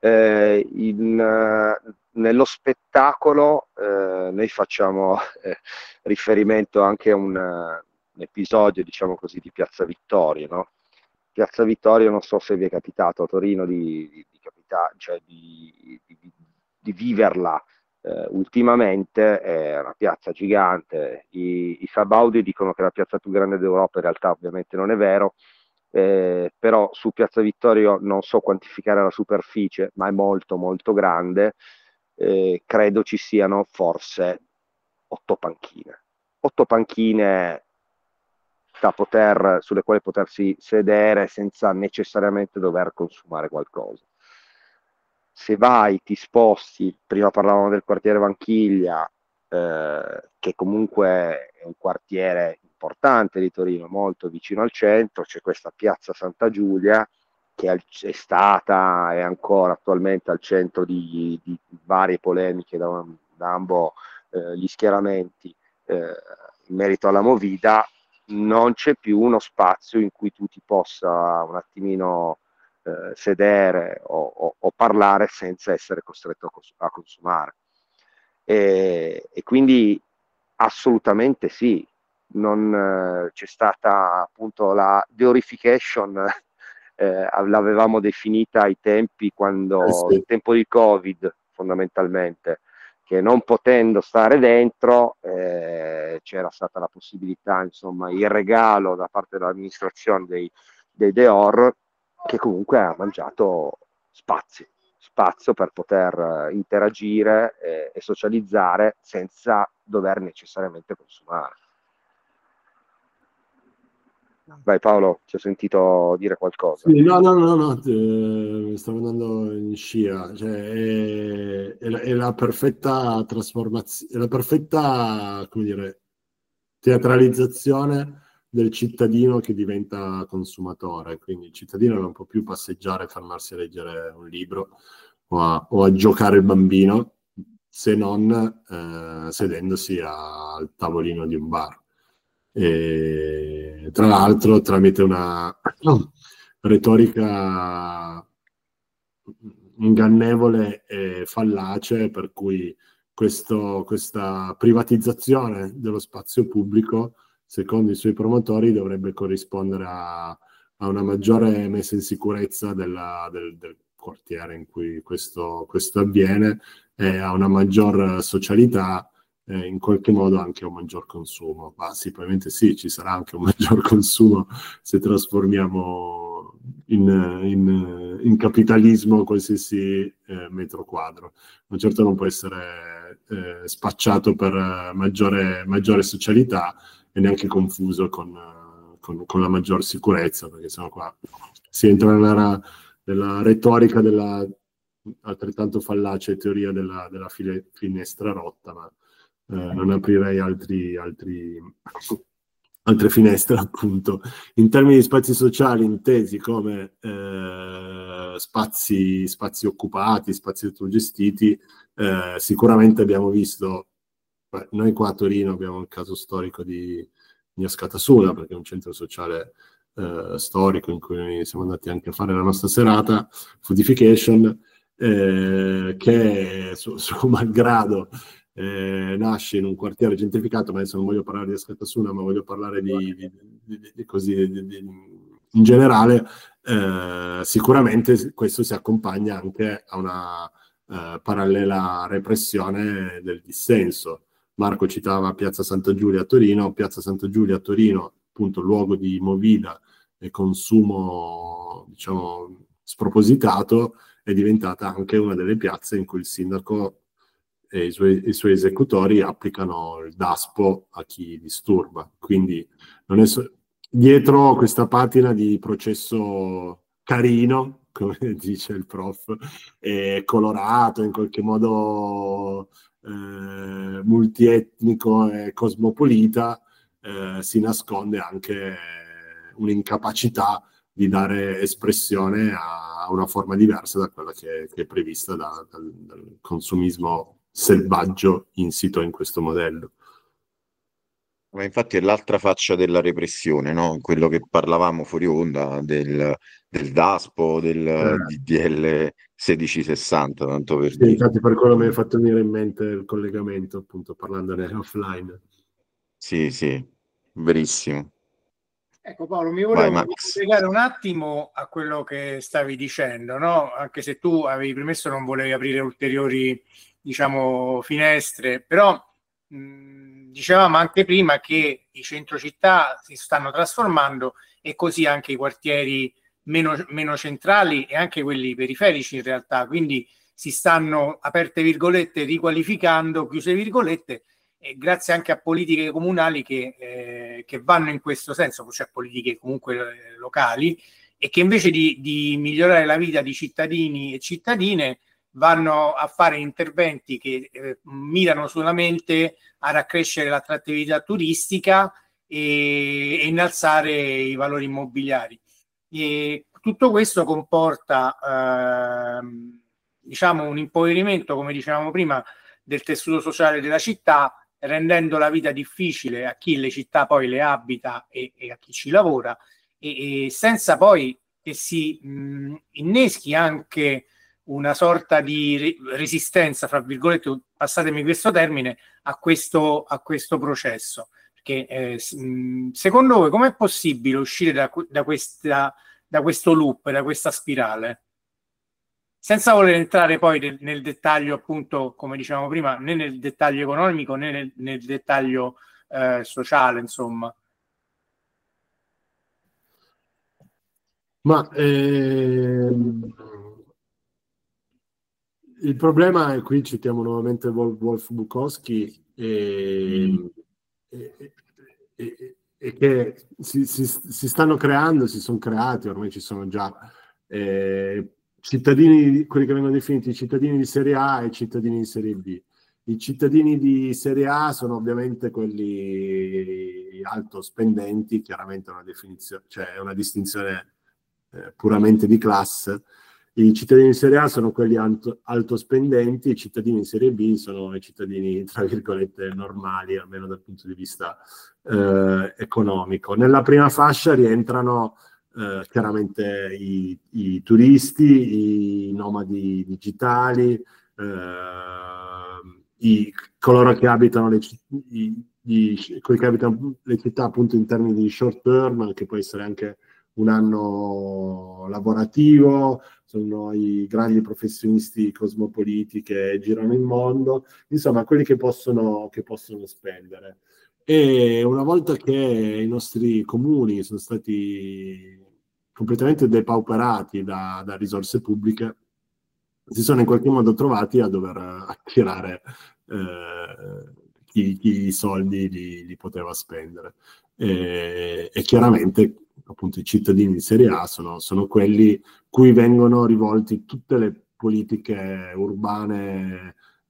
S3: Nello spettacolo noi facciamo riferimento anche a un episodio, diciamo così, di Piazza Vittorio, no? Piazza Vittorio, non so se vi è capitato a Torino cioè di viverla ultimamente, è una piazza gigante. I Sabaudi dicono che è la piazza più grande d'Europa, in realtà ovviamente non è vero. Però su Piazza Vittorio non so quantificare la superficie, ma è molto molto grande. Credo ci siano forse 8 panchine. 8 panchine sulle quali potersi sedere senza necessariamente dover consumare qualcosa. Se vai, ti sposti, prima parlavamo del quartiere Vanchiglia, che comunque è un quartiere importante di Torino, molto vicino al centro, c'è questa piazza Santa Giulia che è stata e ancora attualmente al centro di varie polemiche da ambo gli schieramenti in merito alla Movida. Non c'è più uno spazio in cui tu ti possa un attimino sedere o parlare senza essere costretto a consumare. E quindi assolutamente sì, non c'è stata appunto la deorification, l'avevamo definita ai tempi
S4: Sì.
S3: il tempo di Covid fondamentalmente, che non potendo stare dentro c'era stata la possibilità, insomma, il regalo da parte dell'amministrazione dei Deor, che comunque ha mangiato spazio per poter interagire e socializzare senza dover necessariamente consumare. Vai Paolo, ti ho sentito dire qualcosa.
S4: Sì, no, stavo andando in scia, cioè è la perfetta trasformazione, è la perfetta, come dire, teatralizzazione del cittadino che diventa consumatore. Quindi il cittadino non può più passeggiare, fermarsi a leggere un libro o a giocare il bambino, se non sedendosi al tavolino di un bar. E, tra l'altro, tramite una retorica ingannevole e fallace, per cui questa privatizzazione dello spazio pubblico, secondo i suoi promotori, dovrebbe corrispondere a una maggiore messa in sicurezza del quartiere in cui questo avviene, e a una maggior socialità, in qualche modo anche un maggior consumo. Ma sì, probabilmente sì, ci sarà anche un maggior consumo se trasformiamo in capitalismo qualsiasi metro quadro. Ma certo non può essere spacciato per maggiore socialità e neanche confuso con la maggior sicurezza, perché sennò qua si entra nella retorica della altrettanto fallace teoria della finestra rotta, ma non aprirei altre finestre, appunto. In termini di spazi sociali intesi come spazi occupati, spazi autogestiti, sicuramente abbiamo visto, noi qua a Torino abbiamo il caso storico di Ascatasuna, perché è un centro sociale storico in cui siamo andati anche a fare la nostra serata, Foodification, che suo malgrado nasce in un quartiere gentrificato, ma adesso non voglio parlare di Ascatasuna, ma voglio parlare in generale. Sicuramente questo si accompagna anche a una parallela repressione del dissenso. Marco citava Piazza Santa Giulia a Torino, appunto luogo di movida e consumo, diciamo, spropositato, è diventata anche una delle piazze in cui il sindaco e i suoi esecutori applicano il DASPO a chi disturba. Quindi non è dietro questa patina di processo carino, come dice il prof, è colorato, in qualche modo multietnico e cosmopolita, si nasconde anche un'incapacità di dare espressione a una forma diversa da quella che è prevista dal consumismo selvaggio insito in questo modello.
S1: Ma infatti è l'altra faccia della repressione, no? Quello che parlavamo fuori onda del DASPO, del DDL 1660, tanto per dire.
S4: Infatti per quello mi hai fatto venire in mente il collegamento, appunto, parlandone offline.
S1: Sì, verissimo.
S2: Ecco Paolo, mi volevo spiegare un attimo a quello che stavi dicendo, no? Anche se tu avevi premesso non volevi aprire ulteriori, diciamo, finestre, però dicevamo anche prima che i centrocittà si stanno trasformando e così anche i quartieri meno centrali e anche quelli periferici in realtà, quindi si stanno, aperte virgolette, riqualificando, chiuse virgolette, grazie anche a politiche comunali che vanno in questo senso, cioè politiche comunque locali, e che invece di migliorare la vita di cittadini e cittadine vanno a fare interventi che mirano solamente ad accrescere l'attrattività turistica e innalzare i valori immobiliari. E tutto questo comporta diciamo un impoverimento, come dicevamo prima, del tessuto sociale della città, rendendo la vita difficile a chi le città poi le abita e a chi ci lavora, e senza poi che si inneschi anche una sorta di resistenza, fra virgolette, passatemi questo termine, a questo processo. Perché secondo voi com'è possibile uscire da questo loop, da questa spirale? Senza voler entrare poi nel dettaglio, appunto, come dicevamo prima, né nel dettaglio economico né nel dettaglio sociale, insomma.
S4: Ma il problema è, qui citiamo nuovamente Wolf Bukowski, e che si stanno creando, si sono creati, ormai ci sono già cittadini, quelli che vengono definiti cittadini di serie A e cittadini di serie B. I cittadini di serie A sono ovviamente quelli alto spendenti, chiaramente è una definizione, cioè è una distinzione puramente di classe, I cittadini di serie A sono quelli alto spendenti, i cittadini di serie B sono i cittadini, tra virgolette, normali, almeno dal punto di vista economico. Nella prima fascia rientrano chiaramente i turisti, i nomadi digitali, coloro che abitano quelli che abitano le città appunto in termini di short term, che può essere anche un anno lavorativo, sono i grandi professionisti cosmopoliti che girano il mondo, insomma quelli che possono spendere. E una volta che i nostri comuni sono stati completamente depauperati da risorse pubbliche, si sono in qualche modo trovati a dover attirare chi i soldi li poteva spendere. E chiaramente appunto i cittadini di serie A sono quelli cui vengono rivolti tutte le politiche urbane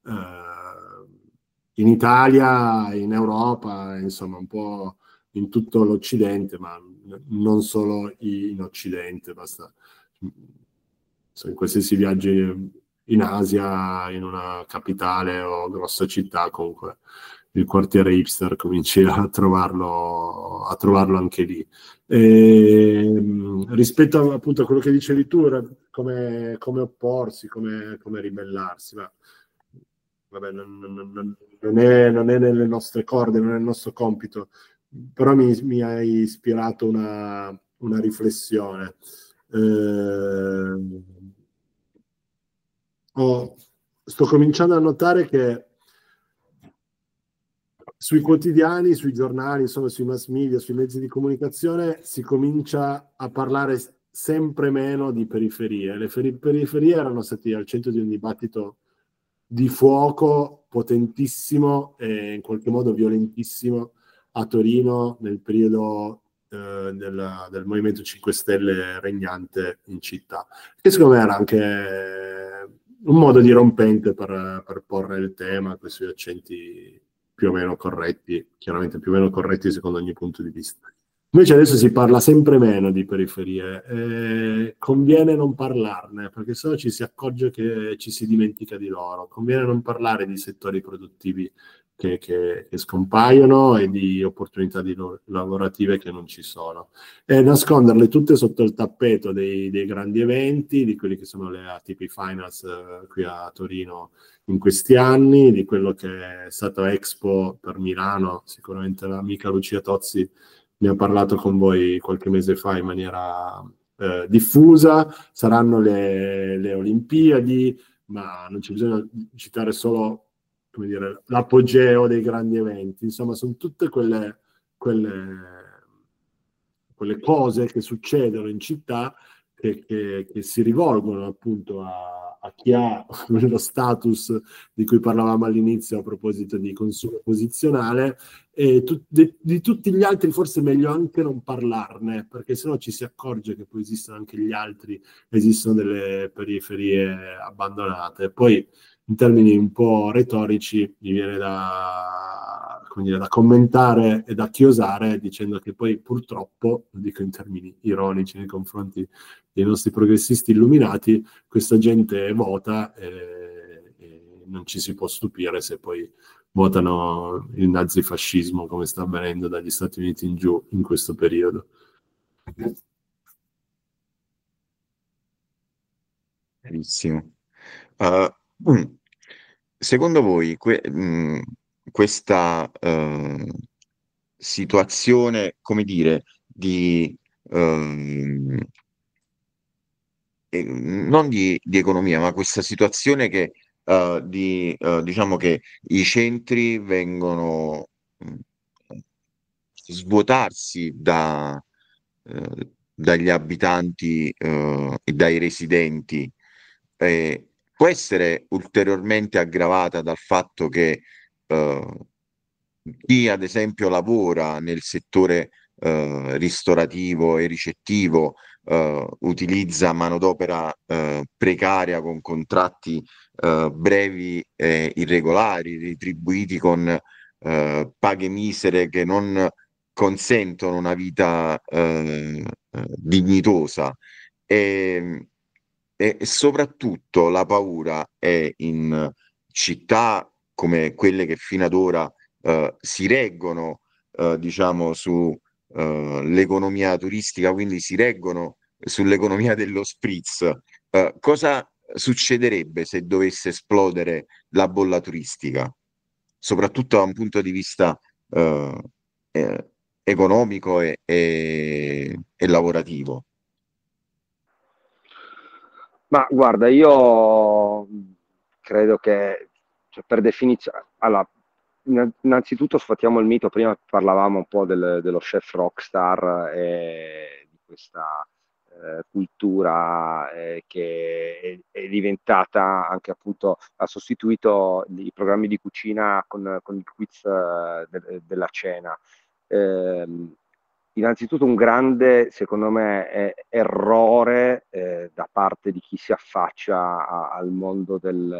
S4: in Italia, in Europa, insomma un po' in tutto l'Occidente, ma non solo in Occidente, basta in qualsiasi viaggio in Asia, in una capitale o grossa città, comunque il quartiere hipster cominci a trovarlo anche lì. Rispetto appunto a quello che dicevi tu, come opporsi, come ribellarsi, ma vabbè, non è nelle nostre corde, non è il nostro compito, però mi hai ispirato una riflessione. Sto cominciando a notare che sui quotidiani, sui giornali, insomma, sui mass media, sui mezzi di comunicazione si comincia a parlare sempre meno di periferie. Le periferie erano stati al centro di un dibattito di fuoco potentissimo e in qualche modo violentissimo a Torino nel periodo del Movimento 5 Stelle regnante in città, che secondo me era anche un modo dirompente per porre il tema con i suoi accenti più o meno corretti, chiaramente più o meno corretti secondo ogni punto di vista. Invece adesso si parla sempre meno di periferie, conviene non parlarne, perché sennò ci si accorge che ci si dimentica di loro. Conviene non parlare di settori produttivi che scompaiono e di opportunità lavorative che non ci sono. E nasconderle tutte sotto il tappeto dei grandi eventi, di quelli che sono le ATP Finals qui a Torino in questi anni, di quello che è stato Expo per Milano. Sicuramente l'amica Lucia Tozzi ne ha parlato con voi qualche mese fa in maniera diffusa. Saranno le Olimpiadi, ma non c'è bisogno di citare solo, come dire, l'apogeo dei grandi eventi. Insomma, sono tutte quelle cose che succedono in città che si rivolgono appunto a chi ha lo status di cui parlavamo all'inizio a proposito di consumo posizionale, e di tutti gli altri forse è meglio anche non parlarne, perché sennò ci si accorge che poi esistono anche gli altri, esistono delle periferie abbandonate. Poi in termini un po' retorici mi viene da commentare e da chiosare dicendo che poi purtroppo, lo dico in termini ironici nei confronti dei nostri progressisti illuminati, questa gente vota e non ci si può stupire se poi votano il nazifascismo come sta avvenendo dagli Stati Uniti in giù in questo periodo.
S1: Benissimo. Secondo voi questa situazione, come dire, di non di economia, ma questa situazione che diciamo che i centri vengono svuotarsi dagli abitanti e dai residenti, può essere ulteriormente aggravata dal fatto che chi ad esempio lavora nel settore ristorativo e ricettivo utilizza manodopera precaria con contratti brevi e irregolari, retribuiti con paghe misere che non consentono una vita dignitosa. E e soprattutto la paura è in città come quelle che fino ad ora si reggono, diciamo, su l'economia turistica, quindi si reggono sull'economia dello spritz. Cosa succederebbe se dovesse esplodere la bolla turistica, soprattutto da un punto di vista eh, eh, economico e lavorativo?
S3: Ma guarda, io credo che, cioè, per definizione, allora, innanzitutto sfatiamo il mito. Prima parlavamo un po' dello chef rockstar e di questa cultura che è diventata anche, appunto, ha sostituito i programmi di cucina con il quiz della cena. Ehm, Innanzitutto un grande, secondo me, errore da parte di chi si affaccia al mondo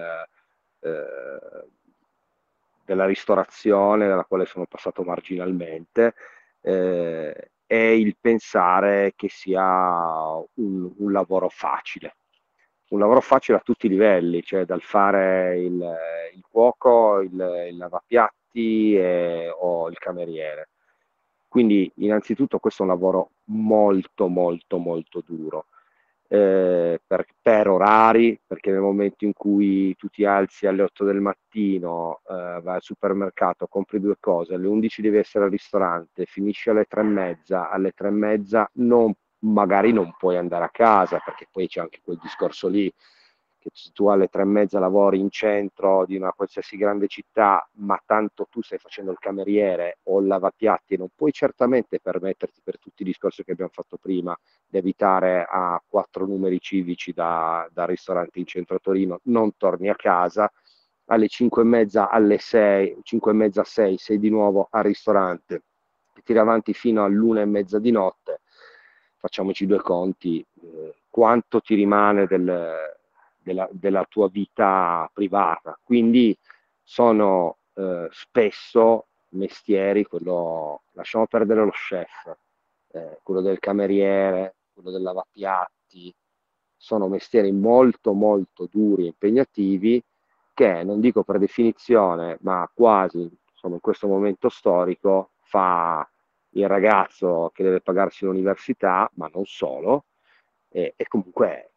S3: eh, della ristorazione, dalla quale sono passato marginalmente, è il pensare che sia un lavoro facile. Un lavoro facile a tutti i livelli, cioè dal fare il cuoco, il lavapiatti o il cameriere. Quindi innanzitutto questo è un lavoro molto molto molto duro, per orari, perché nel momento in cui tu ti alzi alle 8 del mattino, vai al supermercato, compri due cose, alle 11 devi essere al ristorante, finisci alle 3:30, alle 3:30 magari non puoi andare a casa, perché poi c'è anche quel discorso lì, che se tu alle 3:30 lavori in centro di una qualsiasi grande città, ma tanto tu stai facendo il cameriere o il lavapiatti e non puoi certamente permetterti, per tutti i discorsi che abbiamo fatto prima, di abitare a 4 numeri civici da ristorante in centro a Torino, non torni a casa, alle 5:30, alle 6, 5:30, 6, sei di nuovo al ristorante, e tiri avanti fino all'1:30 di notte. Facciamoci due conti, quanto ti rimane della tua vita privata. Quindi sono spesso mestieri, quello, lasciamo perdere lo chef, quello del cameriere, quello del lavapiatti, sono mestieri molto molto duri e impegnativi, che non dico per definizione, ma quasi, insomma, in questo momento storico fa il ragazzo che deve pagarsi l'università, ma non solo, e comunque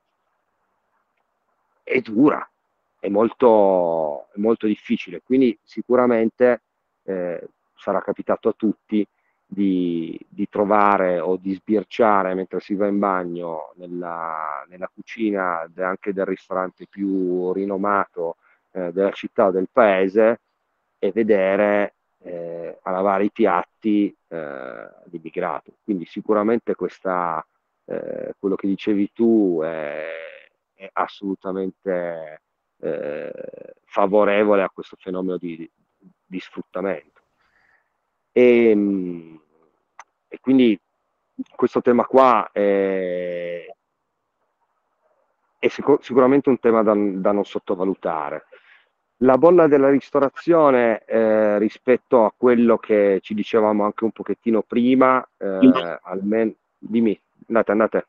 S3: è dura, è molto difficile. Quindi sicuramente sarà capitato a tutti di trovare o di sbirciare mentre si va in bagno nella cucina anche del ristorante più rinomato della città o del paese, e vedere a lavare i piatti l'immigrato. Quindi sicuramente quello che dicevi tu è assolutamente favorevole a questo fenomeno di sfruttamento. E quindi questo tema qua è sicuramente un tema da non sottovalutare. La bolla della ristorazione, rispetto a quello che ci dicevamo anche un pochettino prima, almeno, dimmi, andate.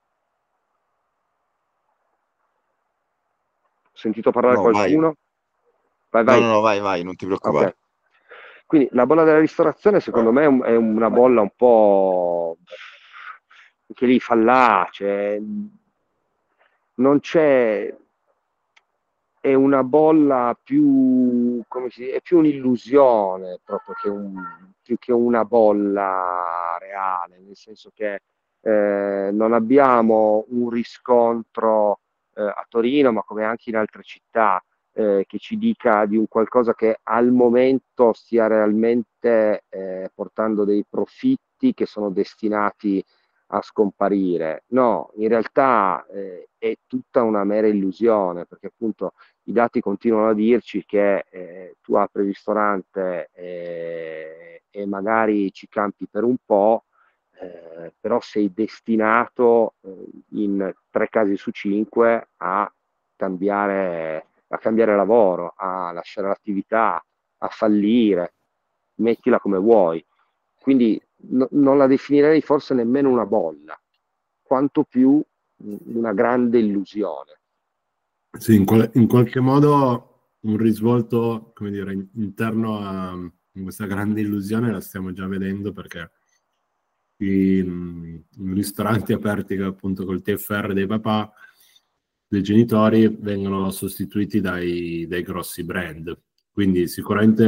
S3: Ho sentito parlare
S1: No, vai.
S3: qualcuno? Vai,
S1: No,
S3: vai.
S1: no, no, vai, vai, non ti preoccupare.
S3: Ok. Quindi la bolla della ristorazione, secondo me, è una bolla un po' che lì fallace, non c'è, è una bolla più, come si dice, è più un'illusione proprio più che una bolla reale, nel senso che non abbiamo un riscontro a Torino, ma come anche in altre città, che ci dica di un qualcosa che al momento stia realmente portando dei profitti che sono destinati a scomparire. No, in realtà è tutta una mera illusione, perché appunto i dati continuano a dirci che tu apri il ristorante e magari ci campi per un po', però sei destinato in 3 casi su 5 a cambiare lavoro, a lasciare l'attività, a fallire, mettila come vuoi. Quindi non la definirei forse nemmeno una bolla, quanto più una grande illusione.
S4: Sì, in qualche modo un risvolto, come dire, interno a questa grande illusione la stiamo già vedendo, perché i ristoranti aperti appunto col TFR dei papà, dei genitori, vengono sostituiti dai grossi brand. Quindi sicuramente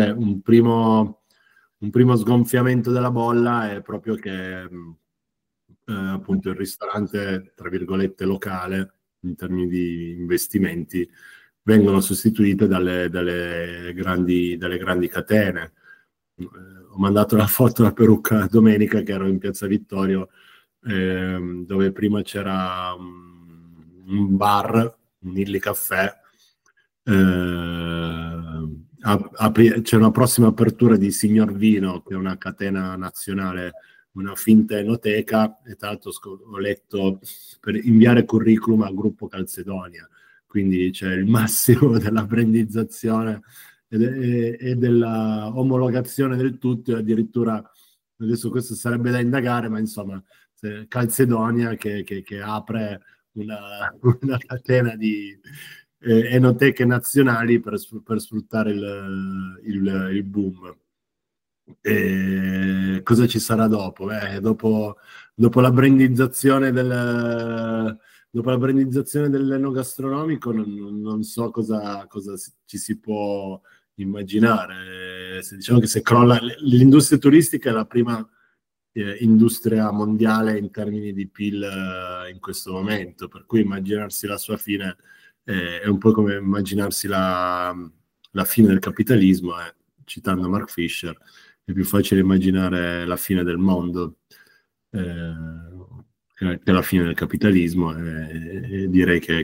S4: un primo sgonfiamento della bolla è proprio che appunto il ristorante, tra virgolette, locale, in termini di investimenti, vengono sostituite dalle grandi catene. Ho mandato la foto alla Perucca domenica, che ero in Piazza Vittorio, dove prima c'era un bar, un Illy Caffè. C'è una prossima apertura di Signor Vino, che è una catena nazionale, una finta enoteca, e tra l'altro ho letto per inviare curriculum al gruppo Calzedonia, quindi c'è il massimo della brandizzazione e della omologazione del tutto, e addirittura adesso questo sarebbe da indagare, ma insomma Calzedonia che apre una catena di enoteche nazionali per sfruttare il boom. E cosa ci sarà dopo? Dopo la brandizzazione dell'enogastronomico non so cosa ci si può immaginare. Diciamo che se crolla l'industria turistica, è la prima industria mondiale in termini di PIL in questo momento, per cui immaginarsi la sua fine è un po' come immaginarsi la fine del capitalismo, citando Mark Fisher. È più facile immaginare la fine del mondo che la fine del capitalismo, e direi che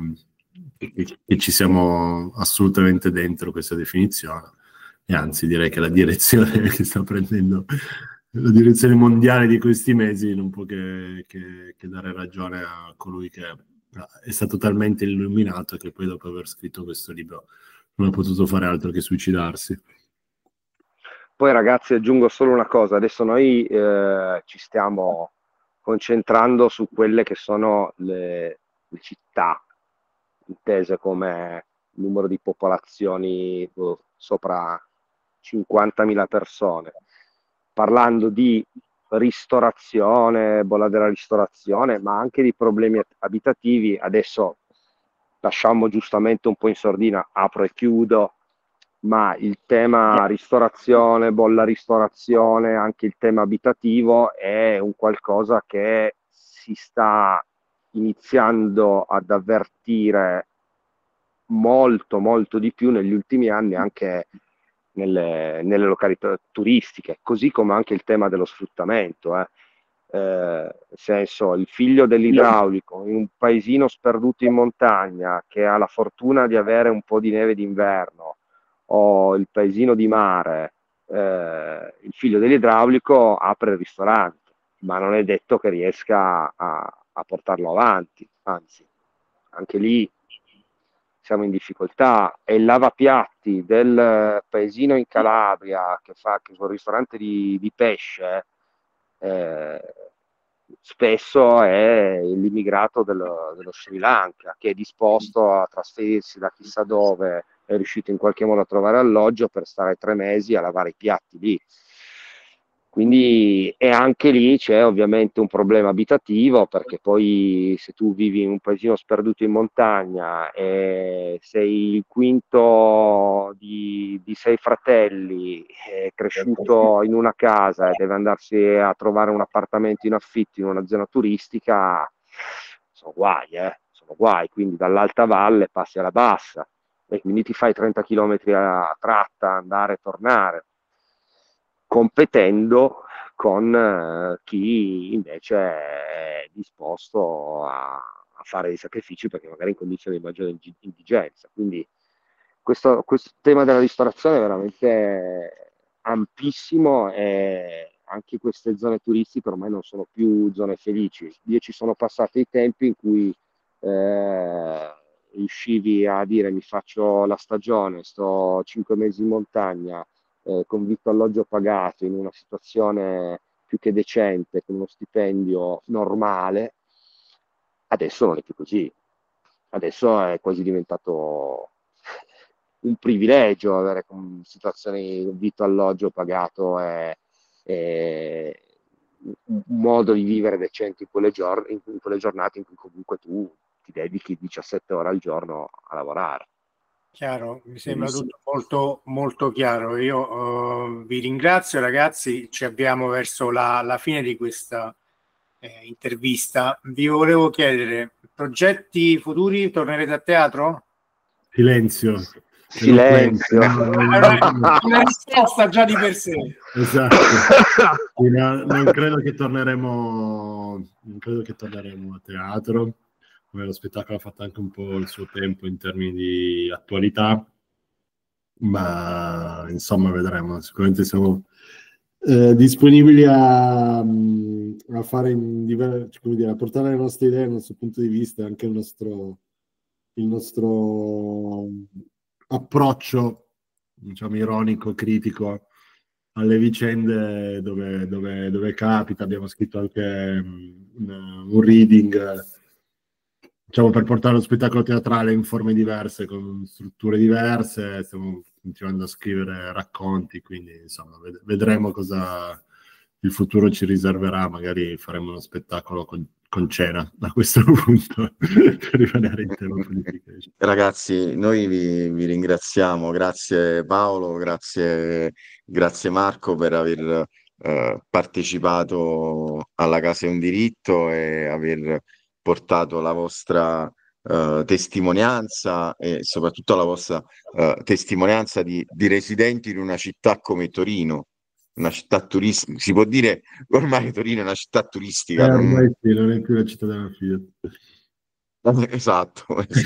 S4: ci siamo assolutamente dentro questa definizione, e anzi direi che la direzione che sta prendendo la direzione mondiale di questi mesi non può che dare ragione a colui che è stato talmente illuminato che poi, dopo aver scritto questo libro, non ha potuto fare altro che suicidarsi.
S3: Poi, ragazzi, aggiungo solo una cosa: adesso noi ci stiamo concentrando su quelle che sono le città, intese come numero di popolazioni sopra 50.000 persone. Parlando di ristorazione, bolla della ristorazione, ma anche di problemi abitativi, adesso lasciamo giustamente un po' in sordina, apro e chiudo, ma il tema ristorazione, bolla ristorazione, anche il tema abitativo è un qualcosa che si sta iniziando ad avvertire molto molto di più negli ultimi anni, anche nelle località turistiche, così come anche il tema dello sfruttamento. Nel senso, il figlio dell'idraulico in un paesino sperduto in montagna, che ha la fortuna di avere un po' di neve d'inverno, o il paesino di mare, il figlio dell'idraulico apre il ristorante, ma non è detto che riesca a portarlo avanti, anzi, anche lì siamo in difficoltà. E il lavapiatti del paesino in Calabria, che fa un ristorante di pesce, spesso è l'immigrato dello Sri Lanka, che è disposto a trasferirsi da chissà dove, è riuscito in qualche modo a trovare alloggio per stare 3 mesi a lavare i piatti lì. Quindi, e anche lì c'è ovviamente un problema abitativo, perché poi se tu vivi in un paesino sperduto in montagna e sei il quinto di 6 fratelli, è cresciuto in una casa e deve andarsi a trovare un appartamento in affitto in una zona turistica, sono guai. Quindi dall'alta valle passi alla bassa e quindi ti fai 30 km a tratta, andare e tornare, competendo con chi invece è disposto a fare dei sacrifici, perché magari in condizioni di maggiore indigenza. Quindi questo tema della ristorazione è veramente ampissimo, e anche queste zone turistiche ormai non sono più zone felici. Io ci sono passati i tempi in cui riuscivi a dire: mi faccio la stagione, sto 5 mesi in montagna, con vitto alloggio pagato, in una situazione più che decente, con uno stipendio normale, Adesso non è più così. Adesso è quasi diventato un privilegio avere situazioni di vitto, alloggio pagato e un modo di vivere decente in quelle giornate in cui comunque tu ti dedichi 17 ore al giorno a lavorare.
S2: Chiaro, mi sembra tutto molto, molto chiaro. Io vi ringrazio, ragazzi. Ci avviamo verso la fine di questa intervista. Vi volevo chiedere, progetti futuri? Tornerete a teatro?
S4: Silenzio.
S2: Una risposta già di per sé.
S4: Esatto. Non credo che torneremo a teatro. Lo spettacolo ha fatto anche un po' il suo tempo in termini di attualità, ma insomma vedremo. Sicuramente siamo disponibili a fare a portare le nostre idee, il nostro punto di vista, anche il nostro approccio, diciamo, ironico, critico alle vicende dove capita. Abbiamo scritto anche un reading, diciamo, per portare lo spettacolo teatrale in forme diverse, con strutture diverse. Stiamo continuando a scrivere racconti, quindi insomma vedremo cosa il futuro ci riserverà. Magari faremo uno spettacolo con cena a questo punto per rimanere in tema Politication.
S1: Ragazzi, noi vi ringraziamo, grazie Paolo, grazie Marco per aver partecipato alla Casa è un diritto e aver portato la vostra testimonianza e soprattutto la vostra testimonianza di residenti in una città come Torino, una città turistica. Si può dire ormai Torino è una città turistica.
S4: Ormai sì, non è più la città della Fiat.
S1: Esatto.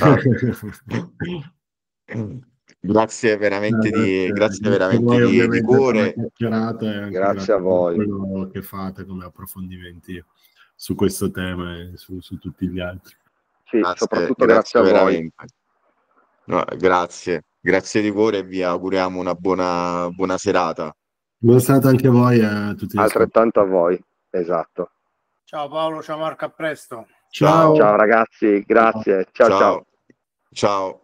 S1: Grazie veramente di cuore.
S3: Grazie a voi.
S4: Quello che fate come approfondimenti su questo tema e su tutti gli altri.
S3: Sì, soprattutto grazie a voi.
S1: No, grazie di cuore e vi auguriamo una buona serata.
S4: Buona serata anche a voi e a tutti.
S3: Altrettanto a voi, esatto.
S2: Ciao Paolo, ciao Marco, a presto.
S3: Ciao ragazzi, grazie. Ciao.
S1: Ciao.